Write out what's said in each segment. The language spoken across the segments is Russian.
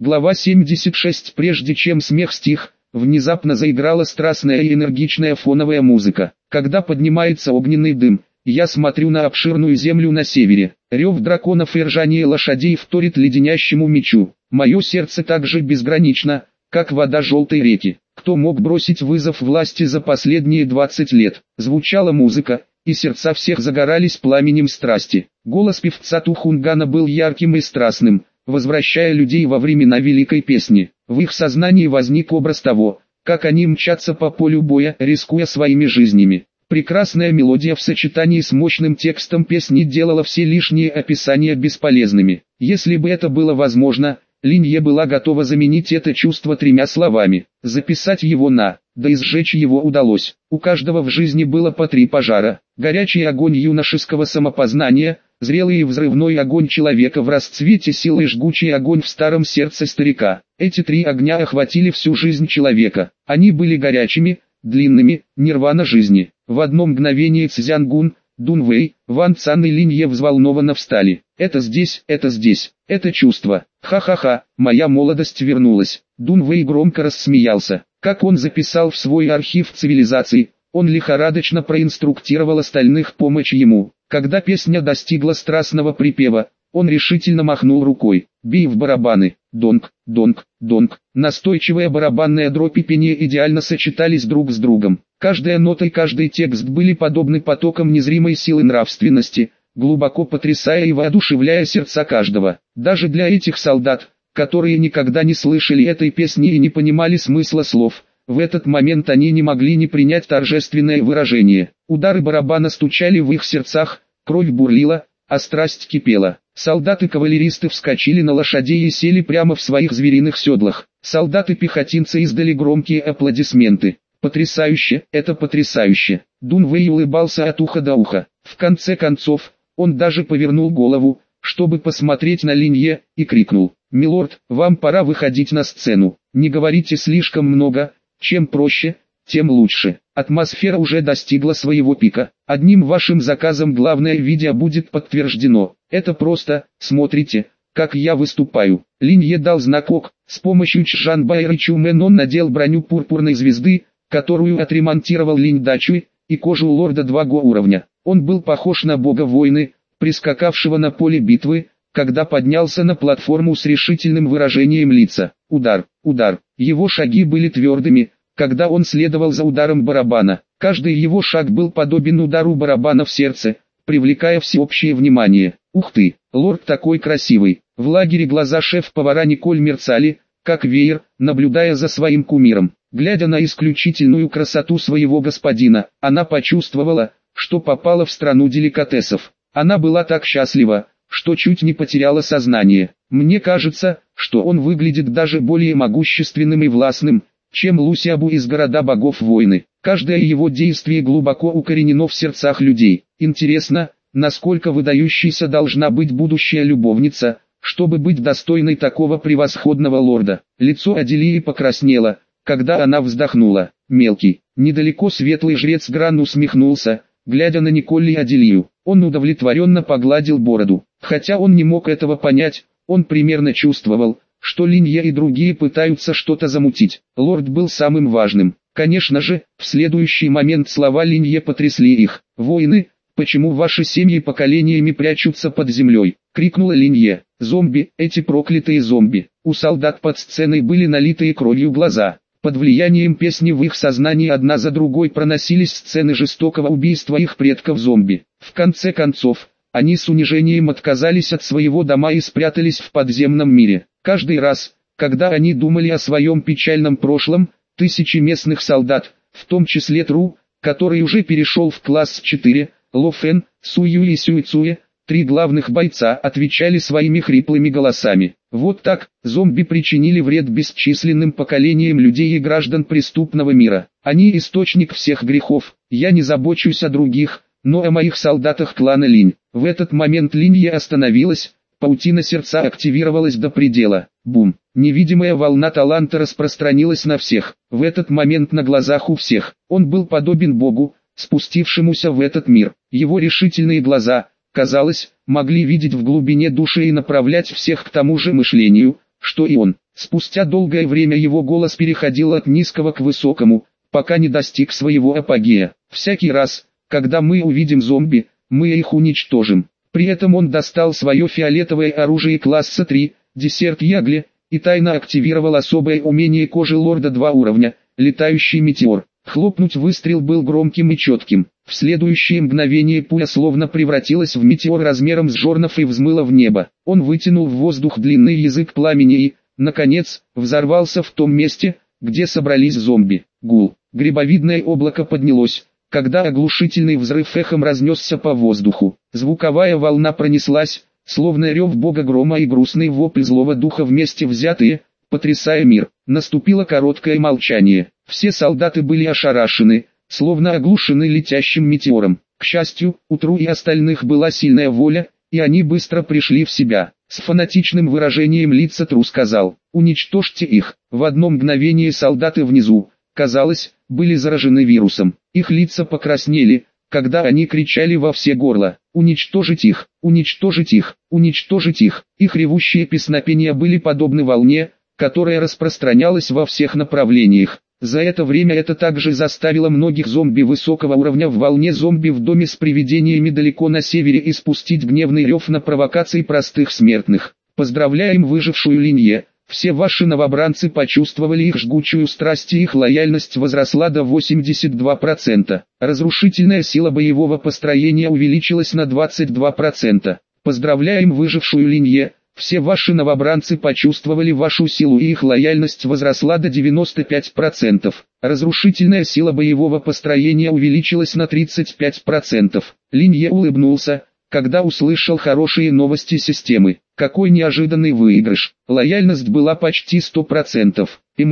Глава 76. Прежде чем смех стих, внезапно заиграла страстная и энергичная фоновая музыка. Когда поднимается огненный дым, я смотрю на обширную землю на севере. Рев драконов и ржание лошадей вторит леденящему мечу. Мое сердце так же безгранично, как вода желтой реки. Кто мог бросить вызов власти за последние 20 лет? Звучала музыка, и сердца всех загорались пламенем страсти. Голос певца Тухунгана был ярким и страстным, возвращая людей во времена Великой Песни. В их сознании возник образ того, как они мчатся по полю боя, рискуя своими жизнями. Прекрасная мелодия в сочетании с мощным текстом песни делала все лишние описания бесполезными. Если бы это было возможно, Линье была готова заменить это чувство 3 словами. Записать его да и сжечь его удалось. У каждого в жизни было по 3 пожара. Горячий огонь юношеского самопознания, зрелый и взрывной огонь человека в расцвете сил и жгучий огонь в старом сердце старика. Эти 3 огня охватили всю жизнь человека. Они были горячими, длинными, нирвана жизни. В одно мгновение Цзянгун, Дунвэй, Ван Цан и Линье взволнованно встали. Это здесь, это чувство. Ха-ха-ха, моя молодость вернулась. Дунвэй громко рассмеялся. Как он записал в свой архив цивилизаций, он лихорадочно проинструктировал остальных помочь ему. Когда песня достигла страстного припева, он решительно махнул рукой. Бей в барабаны. Донг, донг, донг. Настойчивая барабанная дробь и пение идеально сочетались друг с другом. Каждая нота и каждый текст были подобны потокам незримой силы нравственности, глубоко потрясая и воодушевляя сердца каждого. Даже для этих солдат, которые никогда не слышали этой песни и не понимали смысла слов, в этот момент они не могли не принять торжественное выражение. Удары барабана стучали в их сердцах, кровь бурлила, а страсть кипела. Солдаты-кавалеристы вскочили на лошадей и сели прямо в своих звериных седлах. Солдаты-пехотинцы издали громкие аплодисменты. Потрясающе, это потрясающе. Дунвэй улыбался от уха до уха. В конце концов, он даже повернул голову, чтобы посмотреть на Линье, и крикнул: «Милорд, вам пора выходить на сцену. Не говорите слишком много, чем проще, тем лучше. Атмосфера уже достигла своего пика. Одним вашим заказом главное видео будет подтверждено. Это просто, смотрите, как я выступаю». Линье дал знак ок. С помощью Чжанбаэра и Чумен он надел броню пурпурной звезды, которую отремонтировал Линь Дачуй, и кожу лорда 2 уровня. Он был похож на бога войны, прискакавшего на поле битвы, когда поднялся на платформу с решительным выражением лица. Удар, удар. Его шаги были твердыми, когда он следовал за ударом барабана. Каждый его шаг был подобен удару барабана в сердце, привлекая всеобщее внимание. Ух ты, лорд такой красивый. В лагере глаза шеф-повара Николь мерцали, как веер, наблюдая за своим кумиром. Глядя на исключительную красоту своего господина, она почувствовала, что попала в страну деликатесов. Она была так счастлива, что чуть не потеряла сознание. Мне кажется, что он выглядит даже более могущественным и властным, чем Лусиабу из города богов войны. Каждое его действие глубоко укоренено в сердцах людей. Интересно, насколько выдающейся должна быть будущая любовница, чтобы быть достойной такого превосходного лорда. Лицо Аделии покраснело, когда она вздохнула. Мелкий, недалеко светлый жрец Гран усмехнулся, глядя на Николь и Аделию. Он удовлетворенно погладил бороду. Хотя он не мог этого понять, он примерно чувствовал, что Линье и другие пытаются что-то замутить. Лорд был самым важным. Конечно же, в следующий момент слова Линье потрясли их. «Воины, почему ваши семьи поколениями прячутся под землей?» — крикнула Линье. «Зомби, эти проклятые зомби!» У солдат под сценой были налитые кровью глаза. Под влиянием песни в их сознании одна за другой проносились сцены жестокого убийства их предков-зомби. В конце концов, они с унижением отказались от своего дома и спрятались в подземном мире. Каждый раз, когда они думали о своем печальном прошлом, тысячи местных солдат, в том числе Тру, который уже перешел в класс 4, Ло Фэн, Сую и Сюйцуэ, 3 главных бойца, отвечали своими хриплыми голосами. Вот так, зомби причинили вред бесчисленным поколениям людей и граждан преступного мира. Они источник всех грехов. Я не забочусь о других, но о моих солдатах клана Линь. В этот момент Линье остановилась, паутина сердца активировалась до предела. Бум! Невидимая волна таланта распространилась на всех. В этот момент на глазах у всех. Он был подобен Богу, спустившемуся в этот мир. Его решительные глаза, казалось, могли видеть в глубине души и направлять всех к тому же мышлению, что и он. Спустя долгое время его голос переходил от низкого к высокому, пока не достиг своего апогея. Всякий раз, когда мы увидим зомби, мы их уничтожим. При этом он достал свое фиолетовое оружие класса 3, десерт Ягли, и тайно активировал особое умение кожи лорда 2 уровня, летающий метеор. Хлопнуть выстрел был громким и четким. В следующее мгновение пуля словно превратилась в метеор размером с жернов и взмыла в небо. Он вытянул в воздух длинный язык пламени и, наконец, взорвался в том месте, где собрались зомби. Гул. Грибовидное облако поднялось, когда оглушительный взрыв эхом разнесся по воздуху. Звуковая волна пронеслась, словно рев бога грома и грустный вопль злого духа вместе взятые, потрясая мир. Наступило короткое молчание. Все солдаты были ошарашены, словно оглушены летящим метеором. К счастью, у Тру и остальных была сильная воля, и они быстро пришли в себя. С фанатичным выражением лица Тру сказал: «Уничтожьте их». В одно мгновение солдаты внизу, казалось, были заражены вирусом. Их лица покраснели, когда они кричали во все горла: «Уничтожить их! Уничтожить их! Уничтожить их!». Их ревущие песнопения были подобны волне, которая распространялась во всех направлениях. За это время это также заставило многих зомби высокого уровня в волне зомби в доме с привидениями далеко на севере испустить гневный рев на провокации простых смертных. Поздравляем выжившую Линье, все ваши новобранцы почувствовали их жгучую страсть и их лояльность возросла до 82%. Разрушительная сила боевого построения увеличилась на 22%. Поздравляем выжившую Линье. Все ваши новобранцы почувствовали вашу силу и их лояльность возросла до 95%. Разрушительная сила боевого построения увеличилась на 35%. Линье улыбнулся, когда услышал хорошие новости системы. Какой неожиданный выигрыш. Лояльность была почти 100%.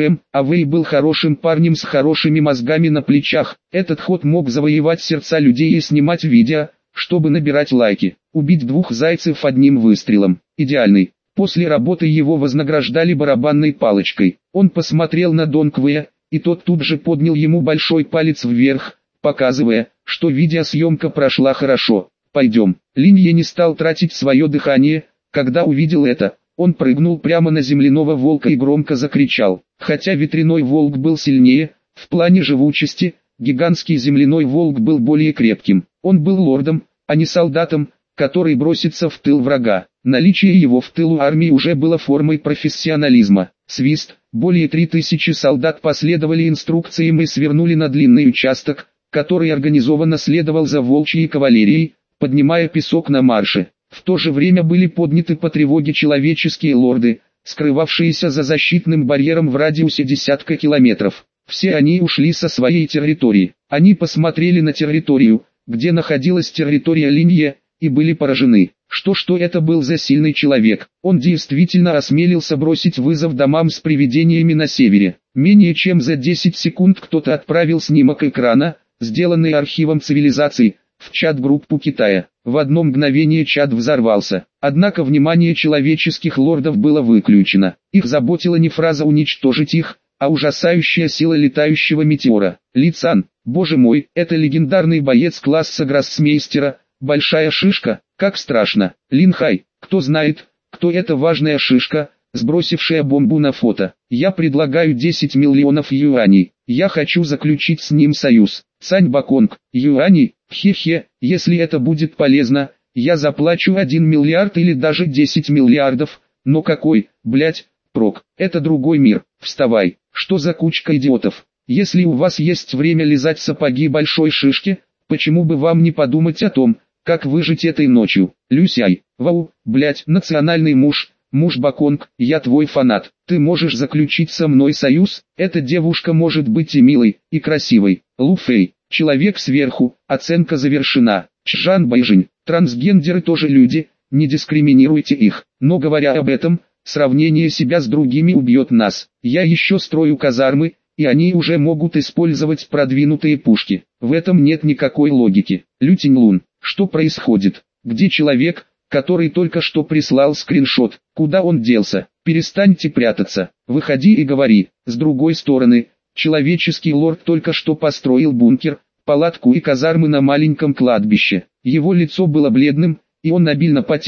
А Вэй был хорошим парнем с хорошими мозгами на плечах. Этот ход мог завоевать сердца людей и снимать видео, чтобы набирать лайки. Убить 2 зайцев одним выстрелом. Идеальный. После работы его вознаграждали барабанной палочкой. Он посмотрел на Дон Квея, и тот тут же поднял ему большой палец вверх, показывая, что видеосъемка прошла хорошо. «Пойдем». Линье не стал тратить свое дыхание, когда увидел это. Он прыгнул прямо на земляного волка и громко закричал. Хотя ветряной волк был сильнее, в плане живучести, гигантский земляной волк был более крепким. Он был лордом, а не солдатом, который бросится в тыл врага. Наличие его в тылу армии уже было формой профессионализма. Свист. Более 3000 солдат последовали инструкциям и свернули на длинный участок, который организованно следовал за волчьей кавалерией, поднимая песок на марше. В то же время были подняты по тревоге человеческие лорды, скрывавшиеся за защитным барьером в радиусе десятка километров. Все они ушли со своей территории. Они посмотрели на территорию, где находилась территория Линье, и были поражены. Что это был за сильный человек? Он действительно осмелился бросить вызов домам с привидениями на севере. Менее чем за 10 секунд кто-то отправил снимок экрана, сделанный архивом цивилизаций, в чат-группу Китая. В одно мгновение чат взорвался. Однако внимание человеческих лордов было выключено. Их заботила не фраза «уничтожить их», а ужасающая сила летающего метеора. Ли Цан, боже мой, это легендарный боец класса гроссмейстера, большая шишка, как страшно. Лин Хай, кто знает, кто эта важная шишка, сбросившая бомбу на фото. Я предлагаю 10 миллионов юаней. Я хочу заключить с ним союз. Цань Баконг, юаней, хе-хе, если это будет полезно, я заплачу 1 миллиард или даже 10 миллиардов, но какой, блять, прок, это другой мир, вставай, что за кучка идиотов. Если у вас есть время лизать сапоги большой шишки, почему бы вам не подумать о том, как выжить этой ночью. Люсяй, вау, блять, национальный муж Баконг, я твой фанат. Ты можешь заключить со мной союз? Эта девушка может быть и милой, и красивой. Лу Фэй, человек сверху, оценка завершена. Чжан Байжинь, трансгендеры тоже люди, не дискриминируйте их. Но говоря об этом, сравнение себя с другими убьет нас. Я еще строю казармы, и они уже могут использовать продвинутые пушки. В этом нет никакой логики. Лю Тиньлун, что происходит? Где человек, который только что прислал скриншот? Куда он делся? Перестаньте прятаться. Выходи и говори. С другой стороны, человеческий лорд только что построил бункер, палатку и казармы на маленьком кладбище. Его лицо было бледным, и он обильно потел,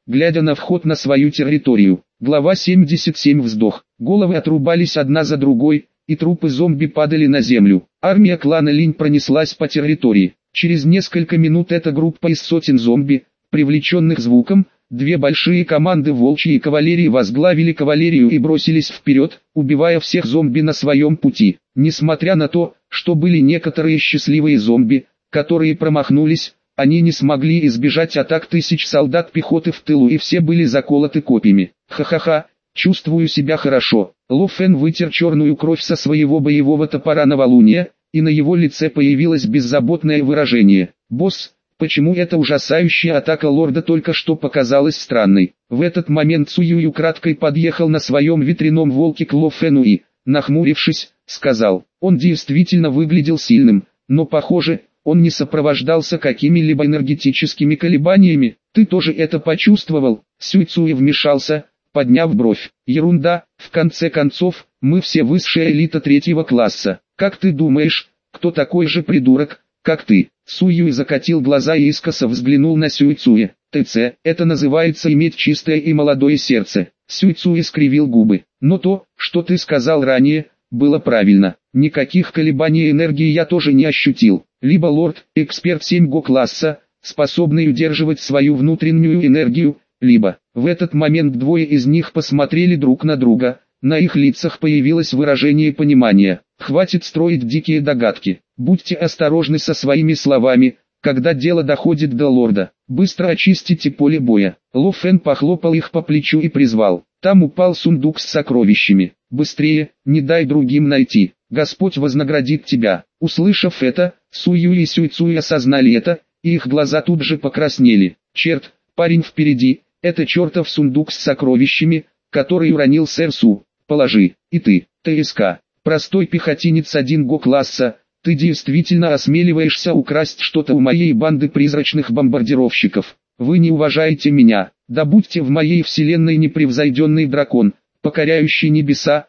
глядя на вход на свою территорию. Глава 77. Вздох. Головы отрубались одна за другой, и трупы зомби падали на землю. Армия клана Линь пронеслась по территории. Через несколько минут эта группа из сотен зомби, привлеченных звуком, две большие команды волчьей кавалерии возглавили кавалерию и бросились вперед, убивая всех зомби на своем пути. Несмотря на то, что были некоторые счастливые зомби, которые промахнулись, они не смогли избежать атак тысяч солдат пехоты в тылу и все были заколоты копьями. Ха-ха-ха, чувствую себя хорошо. Ло Фэн вытер черную кровь со своего боевого топора новолуния, и на его лице появилось беззаботное выражение. «Босс, почему эта ужасающая атака лорда только что показалась странной?» В этот момент Цуюй украдкой подъехал на своем ветряном волке к Ло Фэну и, нахмурившись, сказал, он действительно выглядел сильным, но похоже, он не сопровождался какими-либо энергетическими колебаниями. «Ты тоже это почувствовал?» Сюй Цуй вмешался, подняв бровь. «Ерунда, в конце концов, мы все высшая элита третьего класса. Как ты думаешь, кто такой же придурок, как ты?» Цуюй закатил глаза и искоса взглянул на Сюй Цуя. «ТЦ, это называется иметь чистое и молодое сердце». Сюй Цуй искривил губы. «Но то, что ты сказал ранее, было правильно. Никаких колебаний энергии я тоже не ощутил. Либо лорд, эксперт 7 класса, способный удерживать свою внутреннюю энергию, либо...» В этот момент двое из них посмотрели друг на друга, на их лицах появилось выражение понимания. «Хватит строить дикие догадки, будьте осторожны со своими словами, когда дело доходит до лорда. Быстро очистите поле боя». Ло Фэн похлопал их по плечу и призвал. Там упал сундук с сокровищами. «Быстрее, не дай другим найти, Господь вознаградит тебя». Услышав это, Цуюй и Сюй Цуй осознали это, и их глаза тут же покраснели. «Черт, парень впереди, это чертов сундук с сокровищами, который уронил сэр Су. Положи, и ты, ТСК, простой пехотинец 1 класса, ты действительно осмеливаешься украсть что-то у моей банды призрачных бомбардировщиков. Вы не уважаете меня, да будьте в моей вселенной непревзойденный дракон, покоряющий небеса,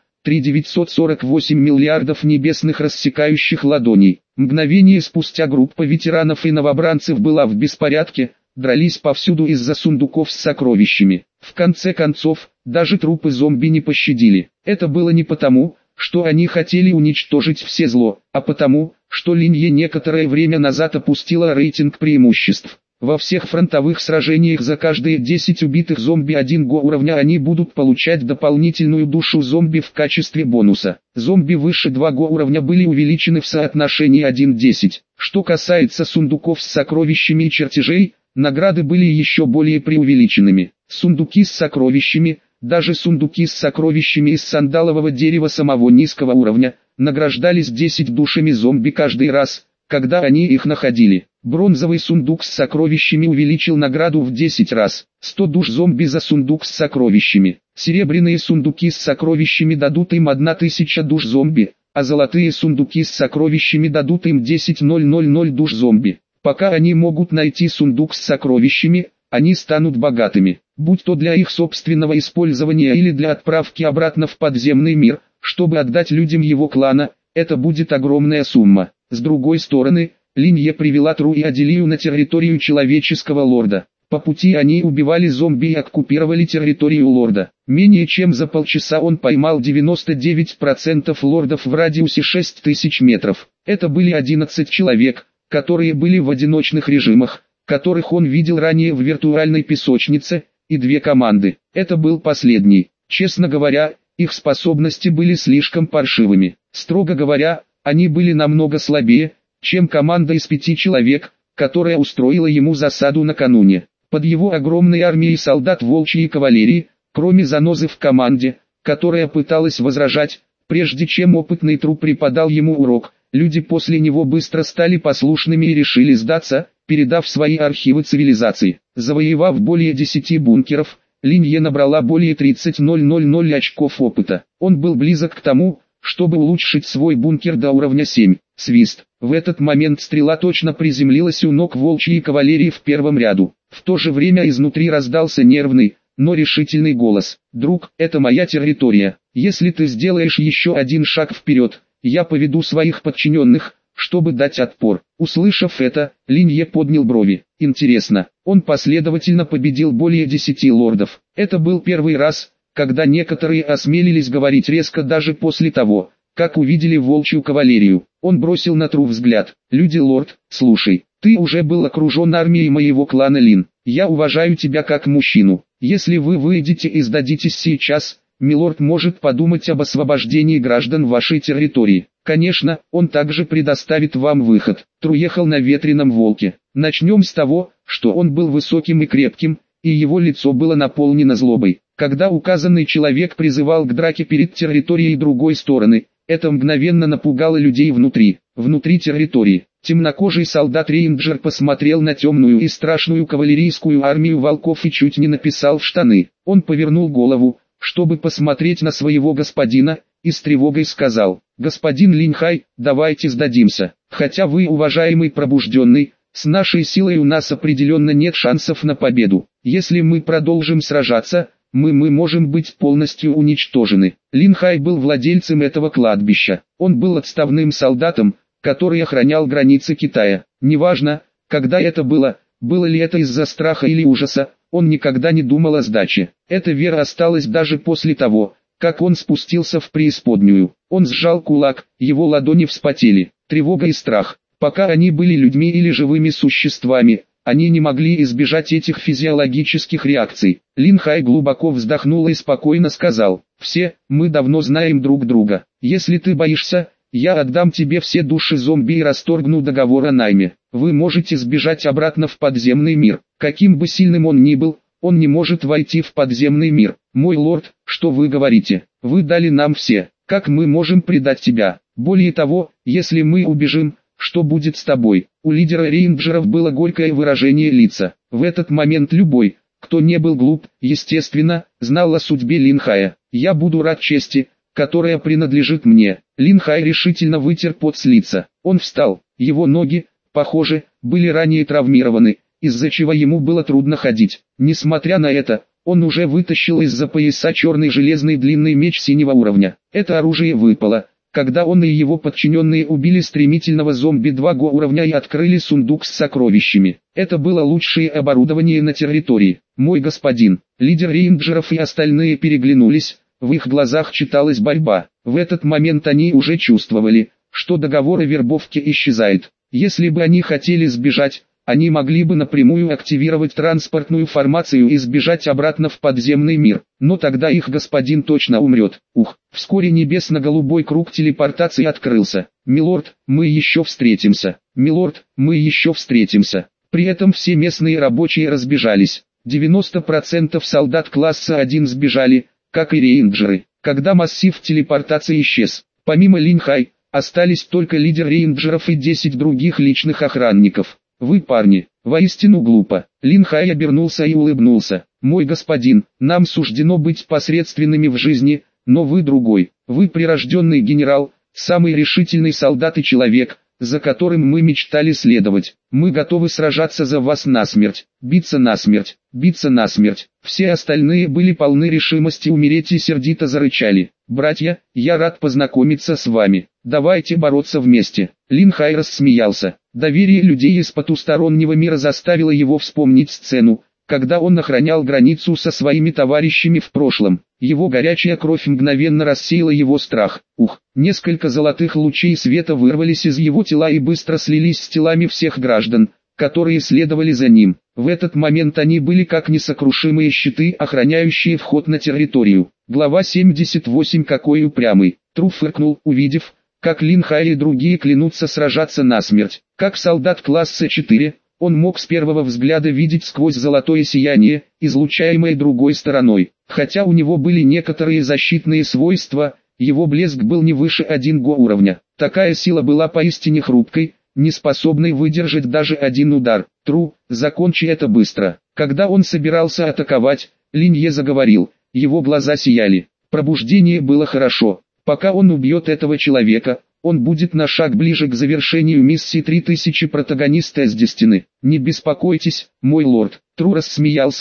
3948 миллиардов небесных рассекающих ладоней». Мгновение спустя группа ветеранов и новобранцев была в беспорядке, дрались повсюду из-за сундуков с сокровищами. В конце концов, даже трупы зомби не пощадили. Это было не потому, что они хотели уничтожить все зло, а потому, что Линье некоторое время назад опустила рейтинг преимуществ. Во всех фронтовых сражениях за каждые 10 убитых зомби 1 уровня они будут получать дополнительную душу зомби в качестве бонуса. Зомби выше 2 уровня были увеличены в соотношении 1:10. Что касается сундуков с сокровищами и чертежей, награды были еще более преувеличенными. Сундуки с сокровищами, даже сундуки с сокровищами из сандалового дерева самого низкого уровня, награждались 10 душами зомби каждый раз, когда они их находили. Бронзовый сундук с сокровищами увеличил награду в 10 раз. 100 душ зомби за сундук с сокровищами. Серебряные сундуки с сокровищами дадут им 1000 душ зомби, а золотые сундуки с сокровищами дадут им 10 000 душ зомби. Пока они могут найти сундук с сокровищами, они станут богатыми, будь то для их собственного использования или для отправки обратно в подземный мир, чтобы отдать людям его клана, это будет огромная сумма. С другой стороны, Линье привела Тру и Аделию на территорию человеческого лорда. По пути они убивали зомби и оккупировали территорию лорда. Менее чем за полчаса он поймал 99% лордов в радиусе 6000 метров. Это были 11 человек, которые были в одиночных режимах, которых он видел ранее в виртуальной песочнице, и 2 команды. Это был последний. Честно говоря, их способности были слишком паршивыми. Строго говоря, они были намного слабее, чем команда из 5 человек, которая устроила ему засаду накануне. Под его огромной армией солдат волчьей кавалерии, кроме занозы в команде, которая пыталась возражать, прежде чем опытный Тру преподал ему урок, люди после него быстро стали послушными и решили сдаться, передав свои архивы цивилизации. Завоевав более 10 бункеров, Линье набрала более 30 000 очков опыта. Он был близок к тому, чтобы улучшить свой бункер до уровня 7. Свист. В этот момент стрела точно приземлилась у ног волчьей кавалерии в первом ряду. В то же время изнутри раздался нервный, но решительный голос. «Друг, это моя территория. Если ты сделаешь еще один шаг вперед, я поведу своих подчиненных, чтобы дать отпор. Услышав это, Линье поднял брови. Интересно, он последовательно победил более 10 лордов. Это был первый раз, когда некоторые осмелились говорить резко даже после того, как увидели волчью кавалерию. Он бросил на Тру взгляд. «Люди, лорд, слушай, ты уже был окружен армией моего клана Лин. Я уважаю тебя как мужчину. Если вы выйдете и сдадитесь сейчас, милорд может подумать об освобождении граждан вашей территории. Конечно, он также предоставит вам выход». Тру ехал на ветреном волке. Начнем с того, что он был высоким и крепким, и его лицо было наполнено злобой. Когда указанный человек призывал к драке перед территорией другой стороны, это мгновенно напугало людей внутри территории. Темнокожий солдат-рейнджер посмотрел на темную и страшную кавалерийскую армию волков и чуть не написал в штаны. Он повернул голову, чтобы посмотреть на своего господина, и с тревогой сказал: «Господин Линьхай, давайте сдадимся. Хотя вы, уважаемый пробужденный, с нашей силой у нас определенно нет шансов на победу. Если мы продолжим сражаться, мы можем быть полностью уничтожены». Линьхай был владельцем этого кладбища. Он был отставным солдатом, который охранял границы Китая. Неважно, когда это было ли это из-за страха или ужаса, он никогда не думал о сдаче. Эта вера осталась даже после того, как он спустился в преисподнюю. Он сжал кулак, его ладони вспотели. Тревога и страх. Пока они были людьми или живыми существами, они не могли избежать этих физиологических реакций. Линьхай глубоко вздохнул и спокойно сказал: «Все, мы давно знаем друг друга. Если ты боишься, я отдам тебе все души зомби и расторгну договор о найме. Вы можете сбежать обратно в подземный мир. Каким бы сильным он ни был, он не может войти в подземный мир. Мой лорд, что вы говорите? Вы дали нам все. Как мы можем предать тебя? Более того, если мы убежим, что будет с тобой?» У лидера рейнджеров было горькое выражение лица. В этот момент любой, кто не был глуп, естественно, знал о судьбе Линьхая. «Я буду рад чести, которая принадлежит мне». Линьхай решительно вытер пот с лица. Он встал. Его ноги, похоже, были ранее травмированы, из-за чего ему было трудно ходить. Несмотря на это, он уже вытащил из-за пояса черный железный длинный меч синего уровня. Это оружие выпало, когда он и его подчиненные убили стремительного зомби 2 уровня и открыли сундук с сокровищами. Это было лучшее оборудование на территории. «Мой господин». Лидер рейнджеров и остальные переглянулись, в их глазах читалась борьба. В этот момент они уже чувствовали, что договор о вербовке исчезает. Если бы они хотели сбежать, они могли бы напрямую активировать транспортную формацию и сбежать обратно в подземный мир, но тогда их господин точно умрет. Вскоре небесно-голубой круг телепортации открылся. «Милорд, мы еще встретимся. Милорд, мы еще встретимся». При этом все местные рабочие разбежались. 90% солдат класса 1 сбежали, как и рейнджеры. Когда массив телепортации исчез, помимо Линьхай, остались только лидер рейнджеров и 10 других личных охранников. «Вы, парни, воистину глупо». Линьхай обернулся и улыбнулся. «Мой господин, нам суждено быть посредственными в жизни, но вы другой. Вы прирожденный генерал, самый решительный солдат и человек, за которым мы мечтали следовать. Мы готовы сражаться за вас насмерть, биться насмерть, биться насмерть». Все остальные были полны решимости умереть и сердито зарычали. «Братья, я рад познакомиться с вами. Давайте бороться вместе». Линьхай рассмеялся. Доверие людей из потустороннего мира заставило его вспомнить сцену, когда он охранял границу со своими товарищами в прошлом. Его горячая кровь мгновенно рассеяла его страх. Несколько золотых лучей света вырвались из его тела и быстро слились с телами всех граждан, которые следовали за ним. В этот момент они были как несокрушимые щиты, охраняющие вход на территорию. Глава 78. Какой упрямый. Тру фыркнул, увидев, как Линьхай и другие клянутся сражаться насмерть. Как солдат класса 4, он мог с первого взгляда видеть сквозь золотое сияние, излучаемое другой стороной. Хотя у него были некоторые защитные свойства, его блеск был не выше 1 уровня. Такая сила была поистине хрупкой, не способной выдержать даже один удар. «Тру, закончи это быстро». Когда он собирался атаковать, Линье заговорил, его глаза сияли. Пробуждение было хорошо. Пока он убьет этого человека, он будет на шаг ближе к завершению миссии 3000 протагониста с Дестины. «Не беспокойтесь, мой лорд». Тру рассмеялся,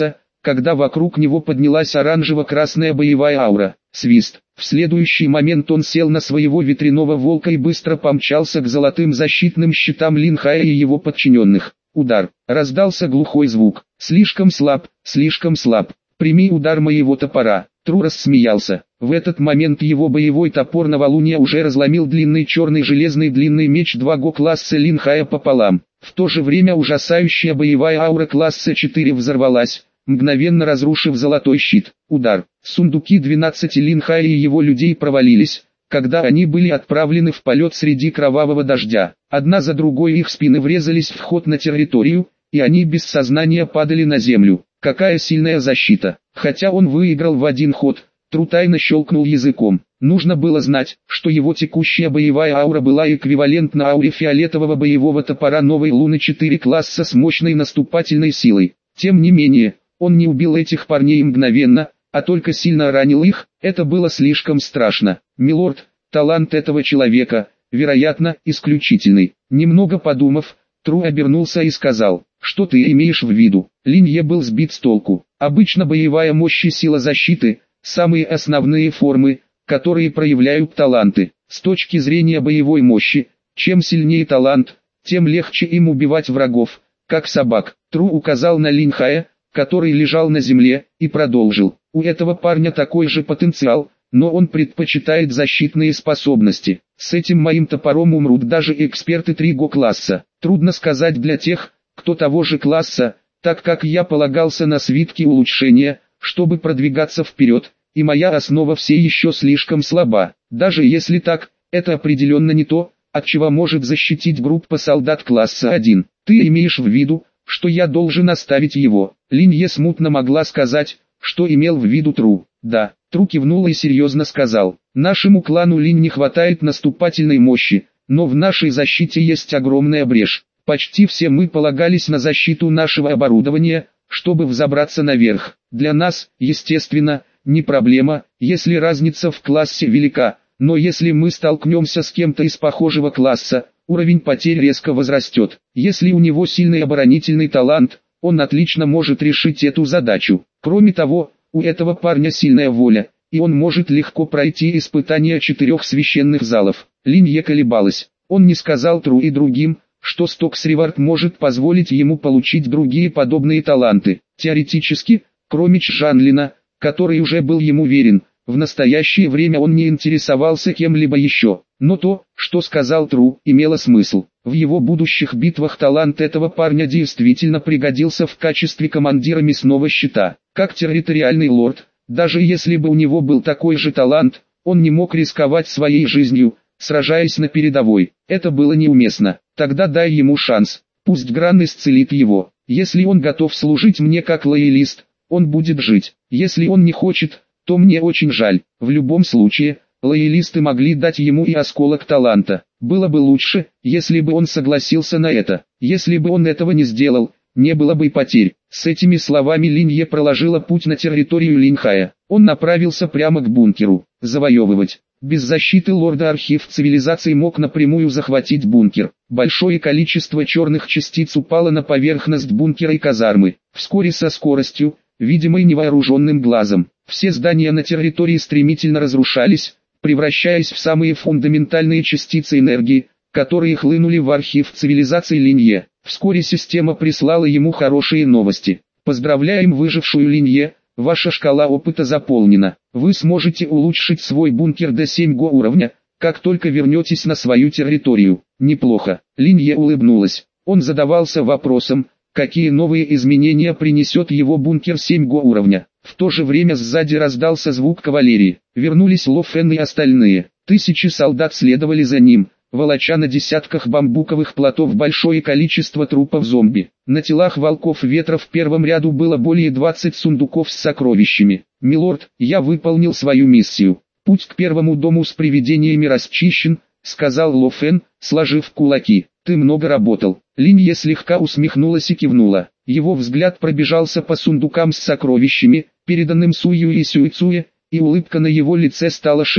когда вокруг него поднялась оранжево-красная боевая аура. Свист. В следующий момент он сел на своего ветряного волка и быстро помчался к золотым защитным щитам Лин Хая и его подчиненных. Удар. Раздался глухой звук. Слишком слаб, слишком слаб. Прими удар моего топора. Тру рассмеялся. В этот момент его боевой топор новолуния уже разломил длинный черный железный длинный меч 2 класса Лин Хая пополам. В то же время ужасающая боевая аура класса 4 взорвалась, мгновенно разрушив золотой щит. Удар. Сундуки 12 Лин Хая и его людей провалились, когда они были отправлены в полет среди кровавого дождя. Одна за другой их спины врезались в вход на территорию, и они без сознания падали на землю. Какая сильная защита! Хотя он выиграл в один ход, Тру тайно щелкнул языком. Нужно было знать, что его текущая боевая аура была эквивалентна ауре фиолетового боевого топора новой Луны 4 класса с мощной наступательной силой. Тем не менее, он не убил этих парней мгновенно, а только сильно ранил их. Это было слишком страшно. Милорд, талант этого человека, вероятно, исключительный. Немного подумав, Тру обернулся и сказал: что ты имеешь в виду? Линье был сбит с толку. Обычно боевая мощь и сила защиты – самые основные формы, которые проявляют таланты. С точки зрения боевой мощи, чем сильнее талант, тем легче им убивать врагов, как собак. Тру указал на Лин Хая, который лежал на земле, и продолжил: у этого парня такой же потенциал, но он предпочитает защитные способности. С этим моим топором умрут даже эксперты 3 класса. Трудно сказать для тех, кто того же класса, так как я полагался на свитки улучшения, чтобы продвигаться вперед, и моя основа все еще слишком слаба. Даже если так, это определенно не то, от чего может защитить группа солдат класса 1. Ты имеешь в виду, что я должен оставить его? Линье смутно могла сказать, что имел в виду Тру. Да, Тру кивнул и серьезно сказал: нашему клану Линь не хватает наступательной мощи, но в нашей защите есть огромная брешь. Почти все мы полагались на защиту нашего оборудования, чтобы взобраться наверх. Для нас, естественно, не проблема, если разница в классе велика, но если мы столкнемся с кем-то из похожего класса, уровень потерь резко возрастет. Если у него сильный оборонительный талант, он отлично может решить эту задачу. Кроме того, у этого парня сильная воля, и он может легко пройти испытания 4 священных залов. Линье колебалась. Он не сказал Тру и другим, что Стоксривард может позволить ему получить другие подобные таланты. Теоретически, кроме Чжанлина, который уже был ему верен, в настоящее время он не интересовался кем-либо еще. Но то, что сказал Тру, имело смысл. В его будущих битвах талант этого парня действительно пригодился в качестве командира мясного щита. Как территориальный лорд, даже если бы у него был такой же талант, он не мог рисковать своей жизнью, сражаясь на передовой. Это было неуместно. Тогда дай ему шанс. Пусть Гран исцелит его. Если он готов служить мне как лоялист, он будет жить. Если он не хочет, то мне очень жаль. В любом случае, лоялисты могли дать ему и осколок таланта. Было бы лучше, если бы он согласился на это. Если бы он этого не сделал, не было бы потерь. С этими словами Линье проложила путь на территорию Линьхая. Он направился прямо к бункеру. Завоевывать. Без защиты лорда архив цивилизации мог напрямую захватить бункер. Большое количество черных частиц упало на поверхность бункера и казармы. Вскоре со скоростью, видимой невооруженным глазом, все здания на территории стремительно разрушались, превращаясь в самые фундаментальные частицы энергии, которые хлынули в архив цивилизации Линье. Вскоре система прислала ему хорошие новости. Поздравляем выжившую Линье, ваша шкала опыта заполнена. Вы сможете улучшить свой бункер до 7 уровня, как только вернетесь на свою территорию. Неплохо. Линье улыбнулась. Он задавался вопросом, какие новые изменения принесет его бункер 7 уровня. В то же время сзади раздался звук кавалерии. Вернулись Ло Фен и остальные. Тысячи солдат следовали за ним, волоча на десятках бамбуковых плотов большое количество трупов зомби. На телах волков ветра в первом ряду было более 20 сундуков с сокровищами. «Милорд, я выполнил свою миссию. Путь к первому дому с привидениями расчищен», — сказал Ло Фен, сложив кулаки. «Ты много работал». Линье слегка усмехнулась и кивнула. Его взгляд пробежался по сундукам с сокровищами, переданным Сую и Сюйцуе, и улыбка на его лице стала шире.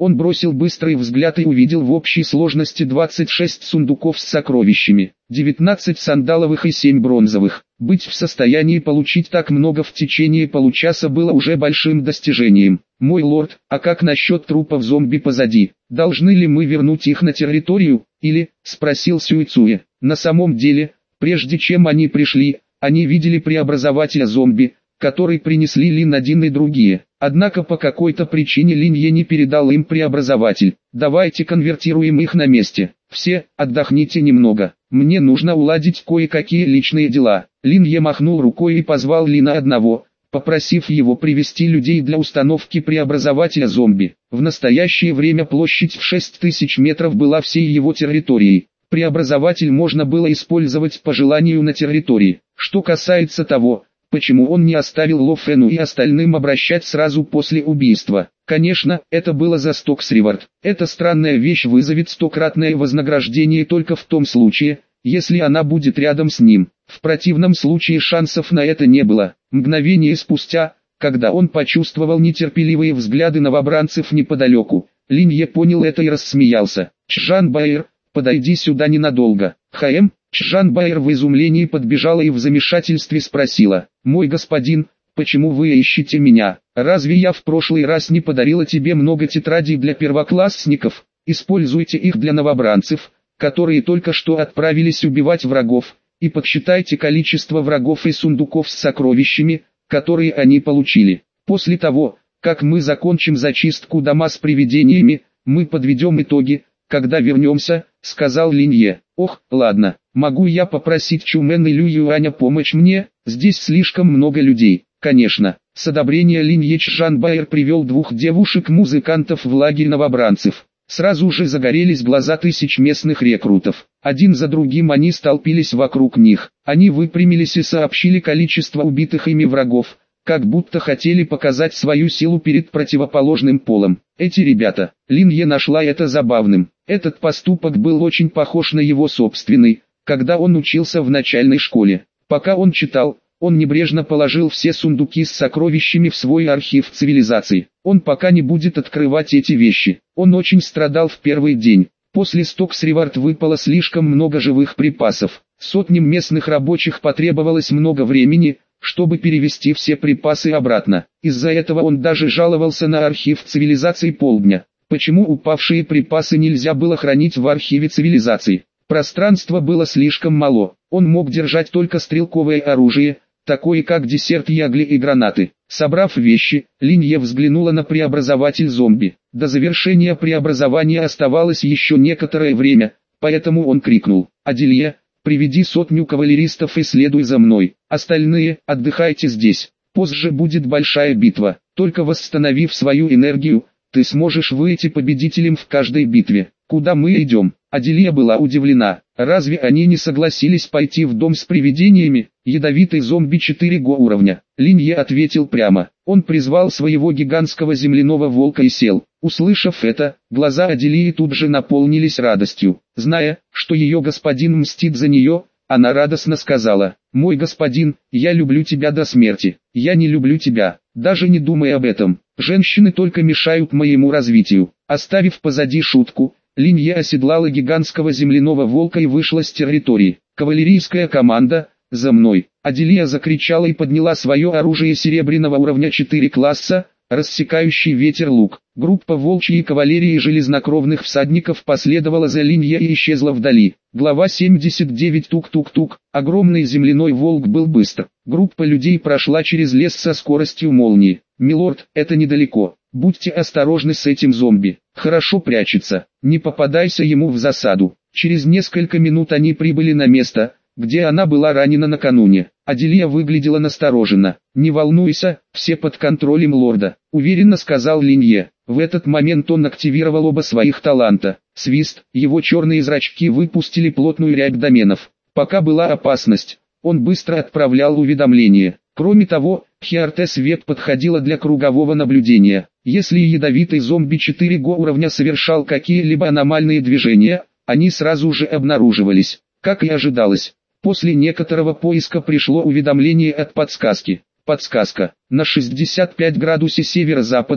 Он бросил быстрый взгляд и увидел в общей сложности 26 сундуков с сокровищами, 19 сандаловых и 7 бронзовых. Быть в состоянии получить так много в течение получаса было уже большим достижением. «Мой лорд, а как насчет трупов зомби позади? Должны ли мы вернуть их на территорию, или?» – спросил Сюэцуэ. На самом деле, прежде чем они пришли, они видели преобразователя зомби, который принесли Лин один и другие. Однако по какой-то причине Линье не передал им преобразователь. «Давайте конвертируем их на месте. Все, отдохните немного. Мне нужно уладить кое-какие личные дела». Линье махнул рукой и позвал Лина одного, попросив его привести людей для установки преобразователя зомби. В настоящее время площадь в 6000 метров была всей его территорией. Преобразователь можно было использовать по желанию на территории. Что касается того, почему он не оставил Ло Фену и остальным обращать сразу после убийства. Конечно, это было за Стоксривард. Эта странная вещь вызовет стократное вознаграждение только в том случае, если она будет рядом с ним. В противном случае шансов на это не было. Мгновение спустя, когда он почувствовал нетерпеливые взгляды новобранцев неподалеку, Линье понял это и рассмеялся. «Чжан Баэр, подойди сюда ненадолго». «ХМ?» Чжан Баэр в изумлении подбежала и в замешательстве спросила: «Мой господин, почему вы ищете меня? Разве я в прошлый раз не подарила тебе много тетрадей для первоклассников? Используйте их для новобранцев, которые только что отправились убивать врагов, и подсчитайте количество врагов и сундуков с сокровищами, которые они получили. После того, как мы закончим зачистку дома с привидениями, мы подведем итоги, когда вернемся», — сказал Линье. «Ох, ладно, могу я попросить Чумен и Лю Юаня помочь мне? Здесь слишком много людей». «Конечно». С одобрения Линье Чжан Баэр привел 2 девушек-музыкантов в лагерь новобранцев. Сразу же загорелись глаза тысяч местных рекрутов. Один за другим они столпились вокруг них. Они выпрямились и сообщили количество убитых ими врагов, как будто хотели показать свою силу перед противоположным полом. Эти ребята, Линье нашла это забавным. Этот поступок был очень похож на его собственный, когда он учился в начальной школе. Пока он читал, он небрежно положил все сундуки с сокровищами в свой архив цивилизации. Он пока не будет открывать эти вещи. Он очень страдал в первый день. После Стоксривард выпало слишком много живых припасов. Сотням местных рабочих потребовалось много времени, чтобы перевести все припасы обратно. Из-за этого он даже жаловался на архив цивилизации полдня. Почему упавшие припасы нельзя было хранить в архиве цивилизации? Пространства было слишком мало. Он мог держать только стрелковое оружие, такое как десерт ягли и гранаты. Собрав вещи, Линье взглянула на преобразователь зомби. До завершения преобразования оставалось еще некоторое время, поэтому он крикнул: «Адилье, приведи 100 кавалеристов и следуй за мной. Остальные, отдыхайте здесь. Позже будет большая битва. Только восстановив свою энергию, ты сможешь выйти победителем в каждой битве». «Куда мы идем?» Адилья была удивлена. Разве они не согласились пойти в дом с привидениями? Ядовитый зомби 4 уровня. Линье ответил прямо. Он призвал своего гигантского земляного волка и сел. Услышав это, глаза Адильи тут же наполнились радостью. Зная, что ее господин мстит за нее, она радостно сказала: «Мой господин, я люблю тебя до смерти. Я не люблю тебя, даже не думай об этом. Женщины только мешают моему развитию». Оставив позади шутку, Линье оседлала гигантского земляного волка и вышла с территории. «Кавалерийская команда, за мной!» Адилья закричала и подняла свое оружие серебряного уровня 4 класса, рассекающий ветер лук. Группа волчьей кавалерии железнокровных всадников последовала за Линье и исчезла вдали. Глава 79. Тук-тук-тук. Огромный земляной волк был быстр. Группа людей прошла через лес со скоростью молнии. «Милорд, это недалеко. Будьте осторожны с этим зомби. Хорошо прячется. Не попадайся ему в засаду». Через несколько минут они прибыли на место, где она была ранена накануне. Адилья выглядела настороженно. «Не волнуйся, все под контролем лорда», — уверенно сказал Линье. В этот момент он активировал оба своих таланта. Свист, его черные зрачки выпустили плотную рябь доменов. Пока была опасность, он быстро отправлял уведомления. Кроме того, Хиартес Веб подходила для кругового наблюдения. Если ядовитый зомби 4 уровня совершал какие-либо аномальные движения, они сразу же обнаруживались. Как и ожидалось, после некоторого поиска пришло уведомление от подсказки. Подсказка: на 65 градусов северо-запада,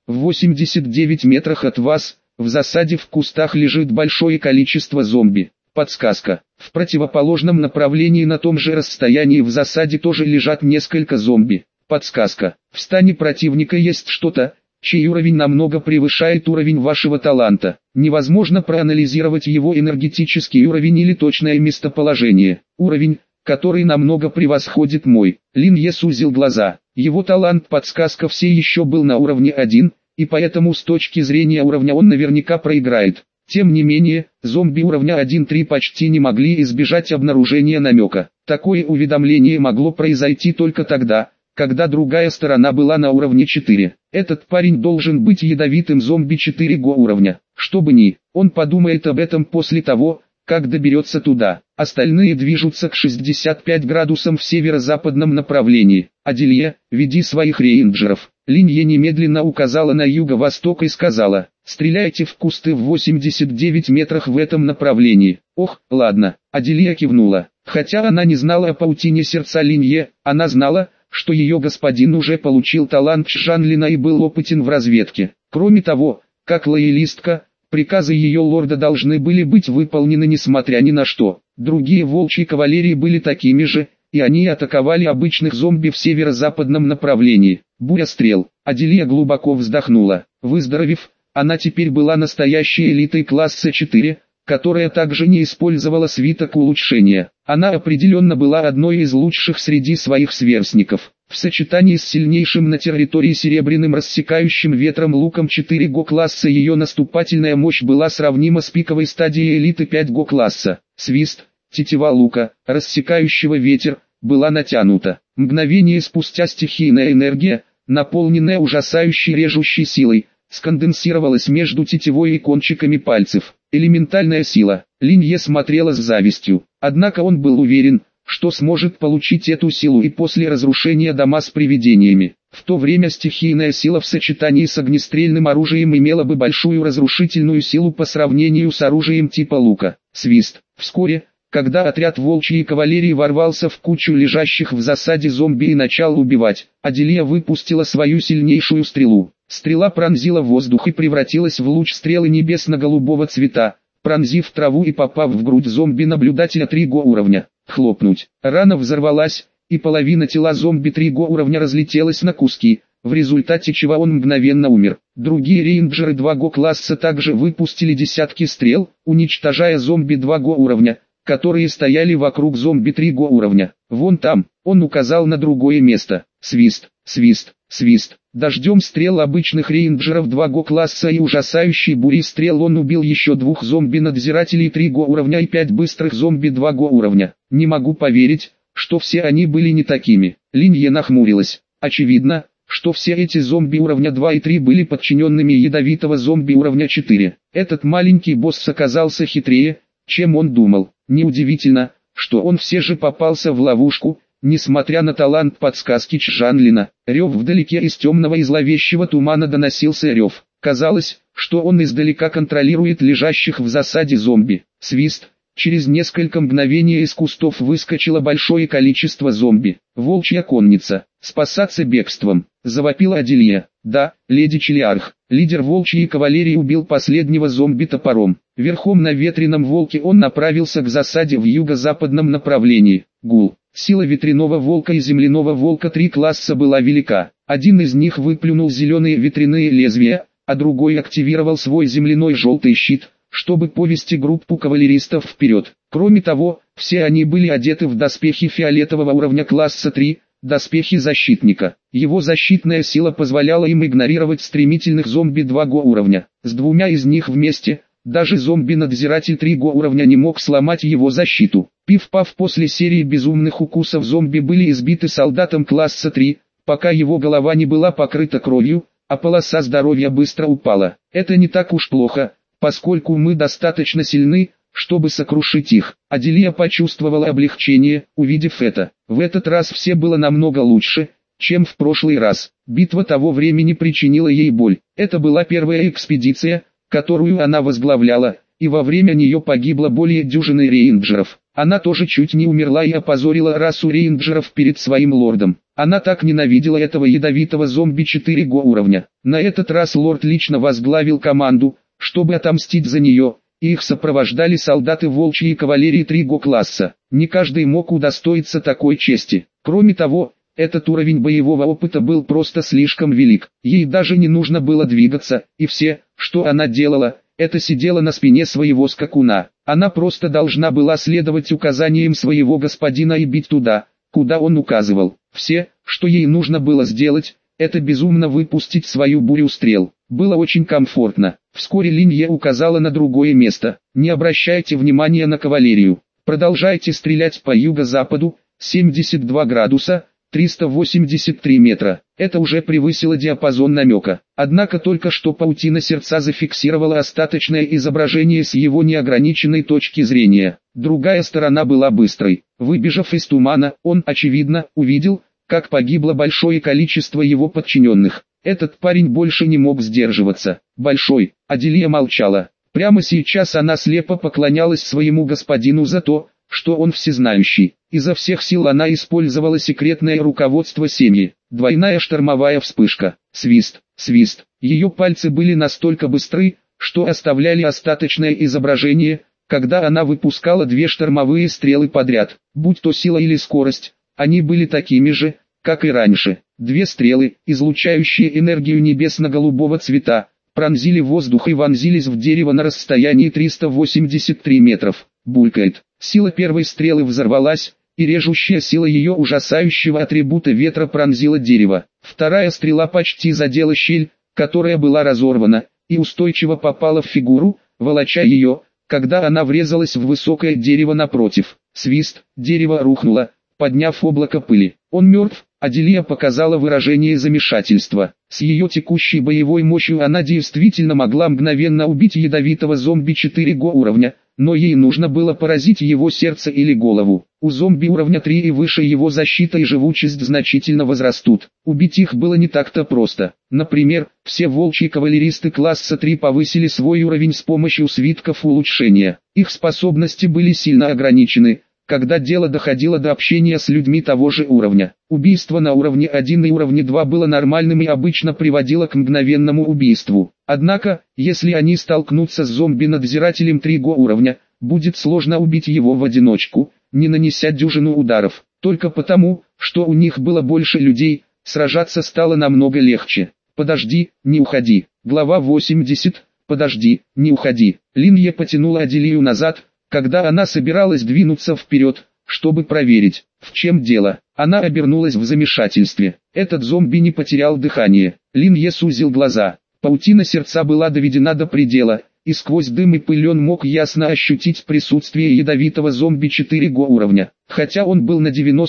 В 89 метрах от вас, в засаде в кустах лежит большое количество зомби. Подсказка. В противоположном направлении на том же расстоянии в засаде тоже лежат несколько зомби. Подсказка. В стане противника есть что-то, чей уровень намного превышает уровень вашего таланта. Невозможно проанализировать его энергетический уровень или точное местоположение. Уровень, который намного превосходит мой. Лин Е сузил глаза. Его талант подсказка все еще был на уровне 1, и поэтому с точки зрения уровня он наверняка проиграет. Тем не менее, зомби уровня 1-3 почти не могли избежать обнаружения намека. Такое уведомление могло произойти только тогда, когда другая сторона была на уровне 4. Этот парень должен быть ядовитым зомби 4 го уровня. Чтобы ни, он подумает об этом после того, как доберется туда. Остальные движутся к 65 градусам в северо-западном направлении. Аделье, веди своих рейнджеров. Линье немедленно указала на юго-восток и сказала: стреляйте в кусты в 89 метрах в этом направлении. Ох, ладно. Аделье кивнула. Хотя она не знала о паутине сердца Линье, она знала, что ее господин уже получил талант Чжанлина и был опытен в разведке. Кроме того, как лоялистка, приказы ее лорда должны были быть выполнены несмотря ни на что. Другие волчьи кавалерии были такими же, и они атаковали обычных зомби в северо-западном направлении. Буря стрел. Аделье глубоко вздохнула. Выздоровев, она теперь была настоящей элитой класса 4, которая также не использовала свиток улучшения. Она определенно была одной из лучших среди своих сверстников. В сочетании с сильнейшим на территории серебряным рассекающим ветром луком 4 го класса ее наступательная мощь была сравнима с пиковой стадией элиты 5 го класса. Свист, тетива лука, рассекающего ветер, была натянута. Мгновение спустя стихийная энергия, наполненная ужасающей режущей силой, сконденсировалась между тетивой и кончиками пальцев. Элементальная сила. Линье смотрела с завистью. Однако он был уверен, что сможет получить эту силу и после разрушения дома с привидениями. В то время стихийная сила в сочетании с огнестрельным оружием имела бы большую разрушительную силу по сравнению с оружием типа лука. Свист. Вскоре, когда отряд волчьей кавалерии ворвался в кучу лежащих в засаде зомби и начал убивать, Аделье выпустила свою сильнейшую стрелу. Стрела пронзила воздух и превратилась в луч стрелы небесно-голубого цвета, пронзив траву и попав в грудь зомби-наблюдателя 3 го уровня. Хлопнуть. Рана взорвалась, и половина тела зомби 3 го уровня разлетелась на куски, в результате чего он мгновенно умер. Другие рейнджеры 2 го класса также выпустили десятки стрел, уничтожая зомби 2 го уровня, которые стояли вокруг зомби 3 го уровня. Вон там, он указал на другое место. Свист, свист, свист. Дождем стрел обычных рейнджеров 2 го класса и ужасающей бурей стрел он убил еще 2 зомби-надзирателей 3 го уровня и 5 быстрых зомби 2 го уровня. Не могу поверить, что все они были не такими. Линье нахмурилась. Очевидно, что все эти зомби уровня 2 и 3 были подчиненными ядовитого зомби уровня 4. Этот маленький босс оказался хитрее, чем он думал. Неудивительно, что он все же попался в ловушку, несмотря на талант подсказки Чжанлина. Рев вдалеке из темного и зловещего тумана доносился рев. Казалось, что он издалека контролирует лежащих в засаде зомби. Свист. Через несколько мгновений из кустов выскочило большое количество зомби. Волчья конница. Спасаться бегством. Завопила Аделье. Да, леди Челиарх. Лидер волчьей кавалерии убил последнего зомби топором. Верхом на ветреном волке он направился к засаде в юго-западном направлении. Гул. Сила ветряного волка и земляного волка 3 класса была велика. Один из них выплюнул зеленые ветряные лезвия, а другой активировал свой земляной желтый щит, чтобы повести группу кавалеристов вперед. Кроме того, все они были одеты в доспехи фиолетового уровня класса 3, доспехи защитника. Его защитная сила позволяла им игнорировать стремительных зомби 2 го уровня. С 2 из них вместе, даже зомби-надзиратель 3 го уровня не мог сломать его защиту. Пиф-паф, после серии безумных укусов зомби были избиты солдатом класса 3, пока его голова не была покрыта кровью, а полоса здоровья быстро упала. Это не так уж плохо, поскольку мы достаточно сильны, чтобы сокрушить их. Аделье почувствовала облегчение, увидев это. В этот раз все было намного лучше, чем в прошлый раз. Битва того времени причинила ей боль. Это была первая экспедиция, которую она возглавляла, и во время нее погибло более дюжины рейнджеров. Она тоже чуть не умерла и опозорила расу рейнджеров перед своим лордом. Она так ненавидела этого ядовитого зомби 4 уровня. На этот раз лорд лично возглавил команду, чтобы отомстить за нее, и их сопровождали солдаты волчьей кавалерии 3 класса. Не каждый мог удостоиться такой чести. Кроме того, этот уровень боевого опыта был просто слишком велик. Ей даже не нужно было двигаться, и все, что она делала, это сидела на спине своего скакуна. Она просто должна была следовать указаниям своего господина и бить туда, куда он указывал. Все, что ей нужно было сделать, это безумно выпустить свою бурю стрел. Было очень комфортно. Вскоре Линье указала на другое место. Не обращайте внимания на кавалерию. Продолжайте стрелять по юго-западу, 72 градуса, 383 метра. Это уже превысило диапазон намека. Однако только что паутина сердца зафиксировала остаточное изображение с его неограниченной точки зрения. Другая сторона была быстрой. Выбежав из тумана, он, очевидно, увидел, как погибло большое количество его подчиненных. Этот парень больше не мог сдерживаться. Большой, Аделия молчала. Прямо сейчас она слепо поклонялась своему господину за то, что он всезнающий. Изо всех сил она использовала секретное руководство семьи. Двойная штормовая вспышка. Свист, свист. Ее пальцы были настолько быстры, что оставляли остаточное изображение, когда она выпускала 2 штормовые стрелы подряд. Будь то сила или скорость, они были такими же, как и раньше. 2 стрелы, излучающие энергию небесно-голубого цвета, пронзили воздух и вонзились в дерево на расстоянии 383 метров. Булькает. Сила первой стрелы взорвалась, и режущая сила ее ужасающего атрибута ветра пронзила дерево. Вторая стрела почти задела щель, которая была разорвана, и устойчиво попала в фигуру, волоча ее, когда она врезалась в высокое дерево напротив. Свист, дерево рухнуло, подняв облако пыли. Он мертв. Аделия показала выражение замешательства. С ее текущей боевой мощью она действительно могла мгновенно убить ядовитого зомби 4 уровня, но ей нужно было поразить его сердце или голову. У зомби уровня 3 и выше его защита и живучесть значительно возрастут. Убить их было не так-то просто. Например, все волчьи кавалеристы класса 3 повысили свой уровень с помощью свитков улучшения. Их способности были сильно ограничены, когда дело доходило до общения с людьми того же уровня. Убийство на уровне 1 и уровне 2 было нормальным и обычно приводило к мгновенному убийству. Однако, если они столкнутся с зомби-надзирателем 3 уровня, будет сложно убить его в одиночку, не нанеся дюжину ударов. Только потому, что у них было больше людей, сражаться стало намного легче. «Подожди, не уходи». Глава 80. «Подожди, не уходи». Линье потянула Аделию назад, когда она собиралась двинуться вперед, чтобы проверить, в чем дело. Она обернулась в замешательстве. Этот зомби не потерял дыхание. Линье сузил глаза. Паутина сердца была доведена до предела, и сквозь дым и пыль он мог ясно ощутить присутствие ядовитого зомби 4 уровня. Хотя он был на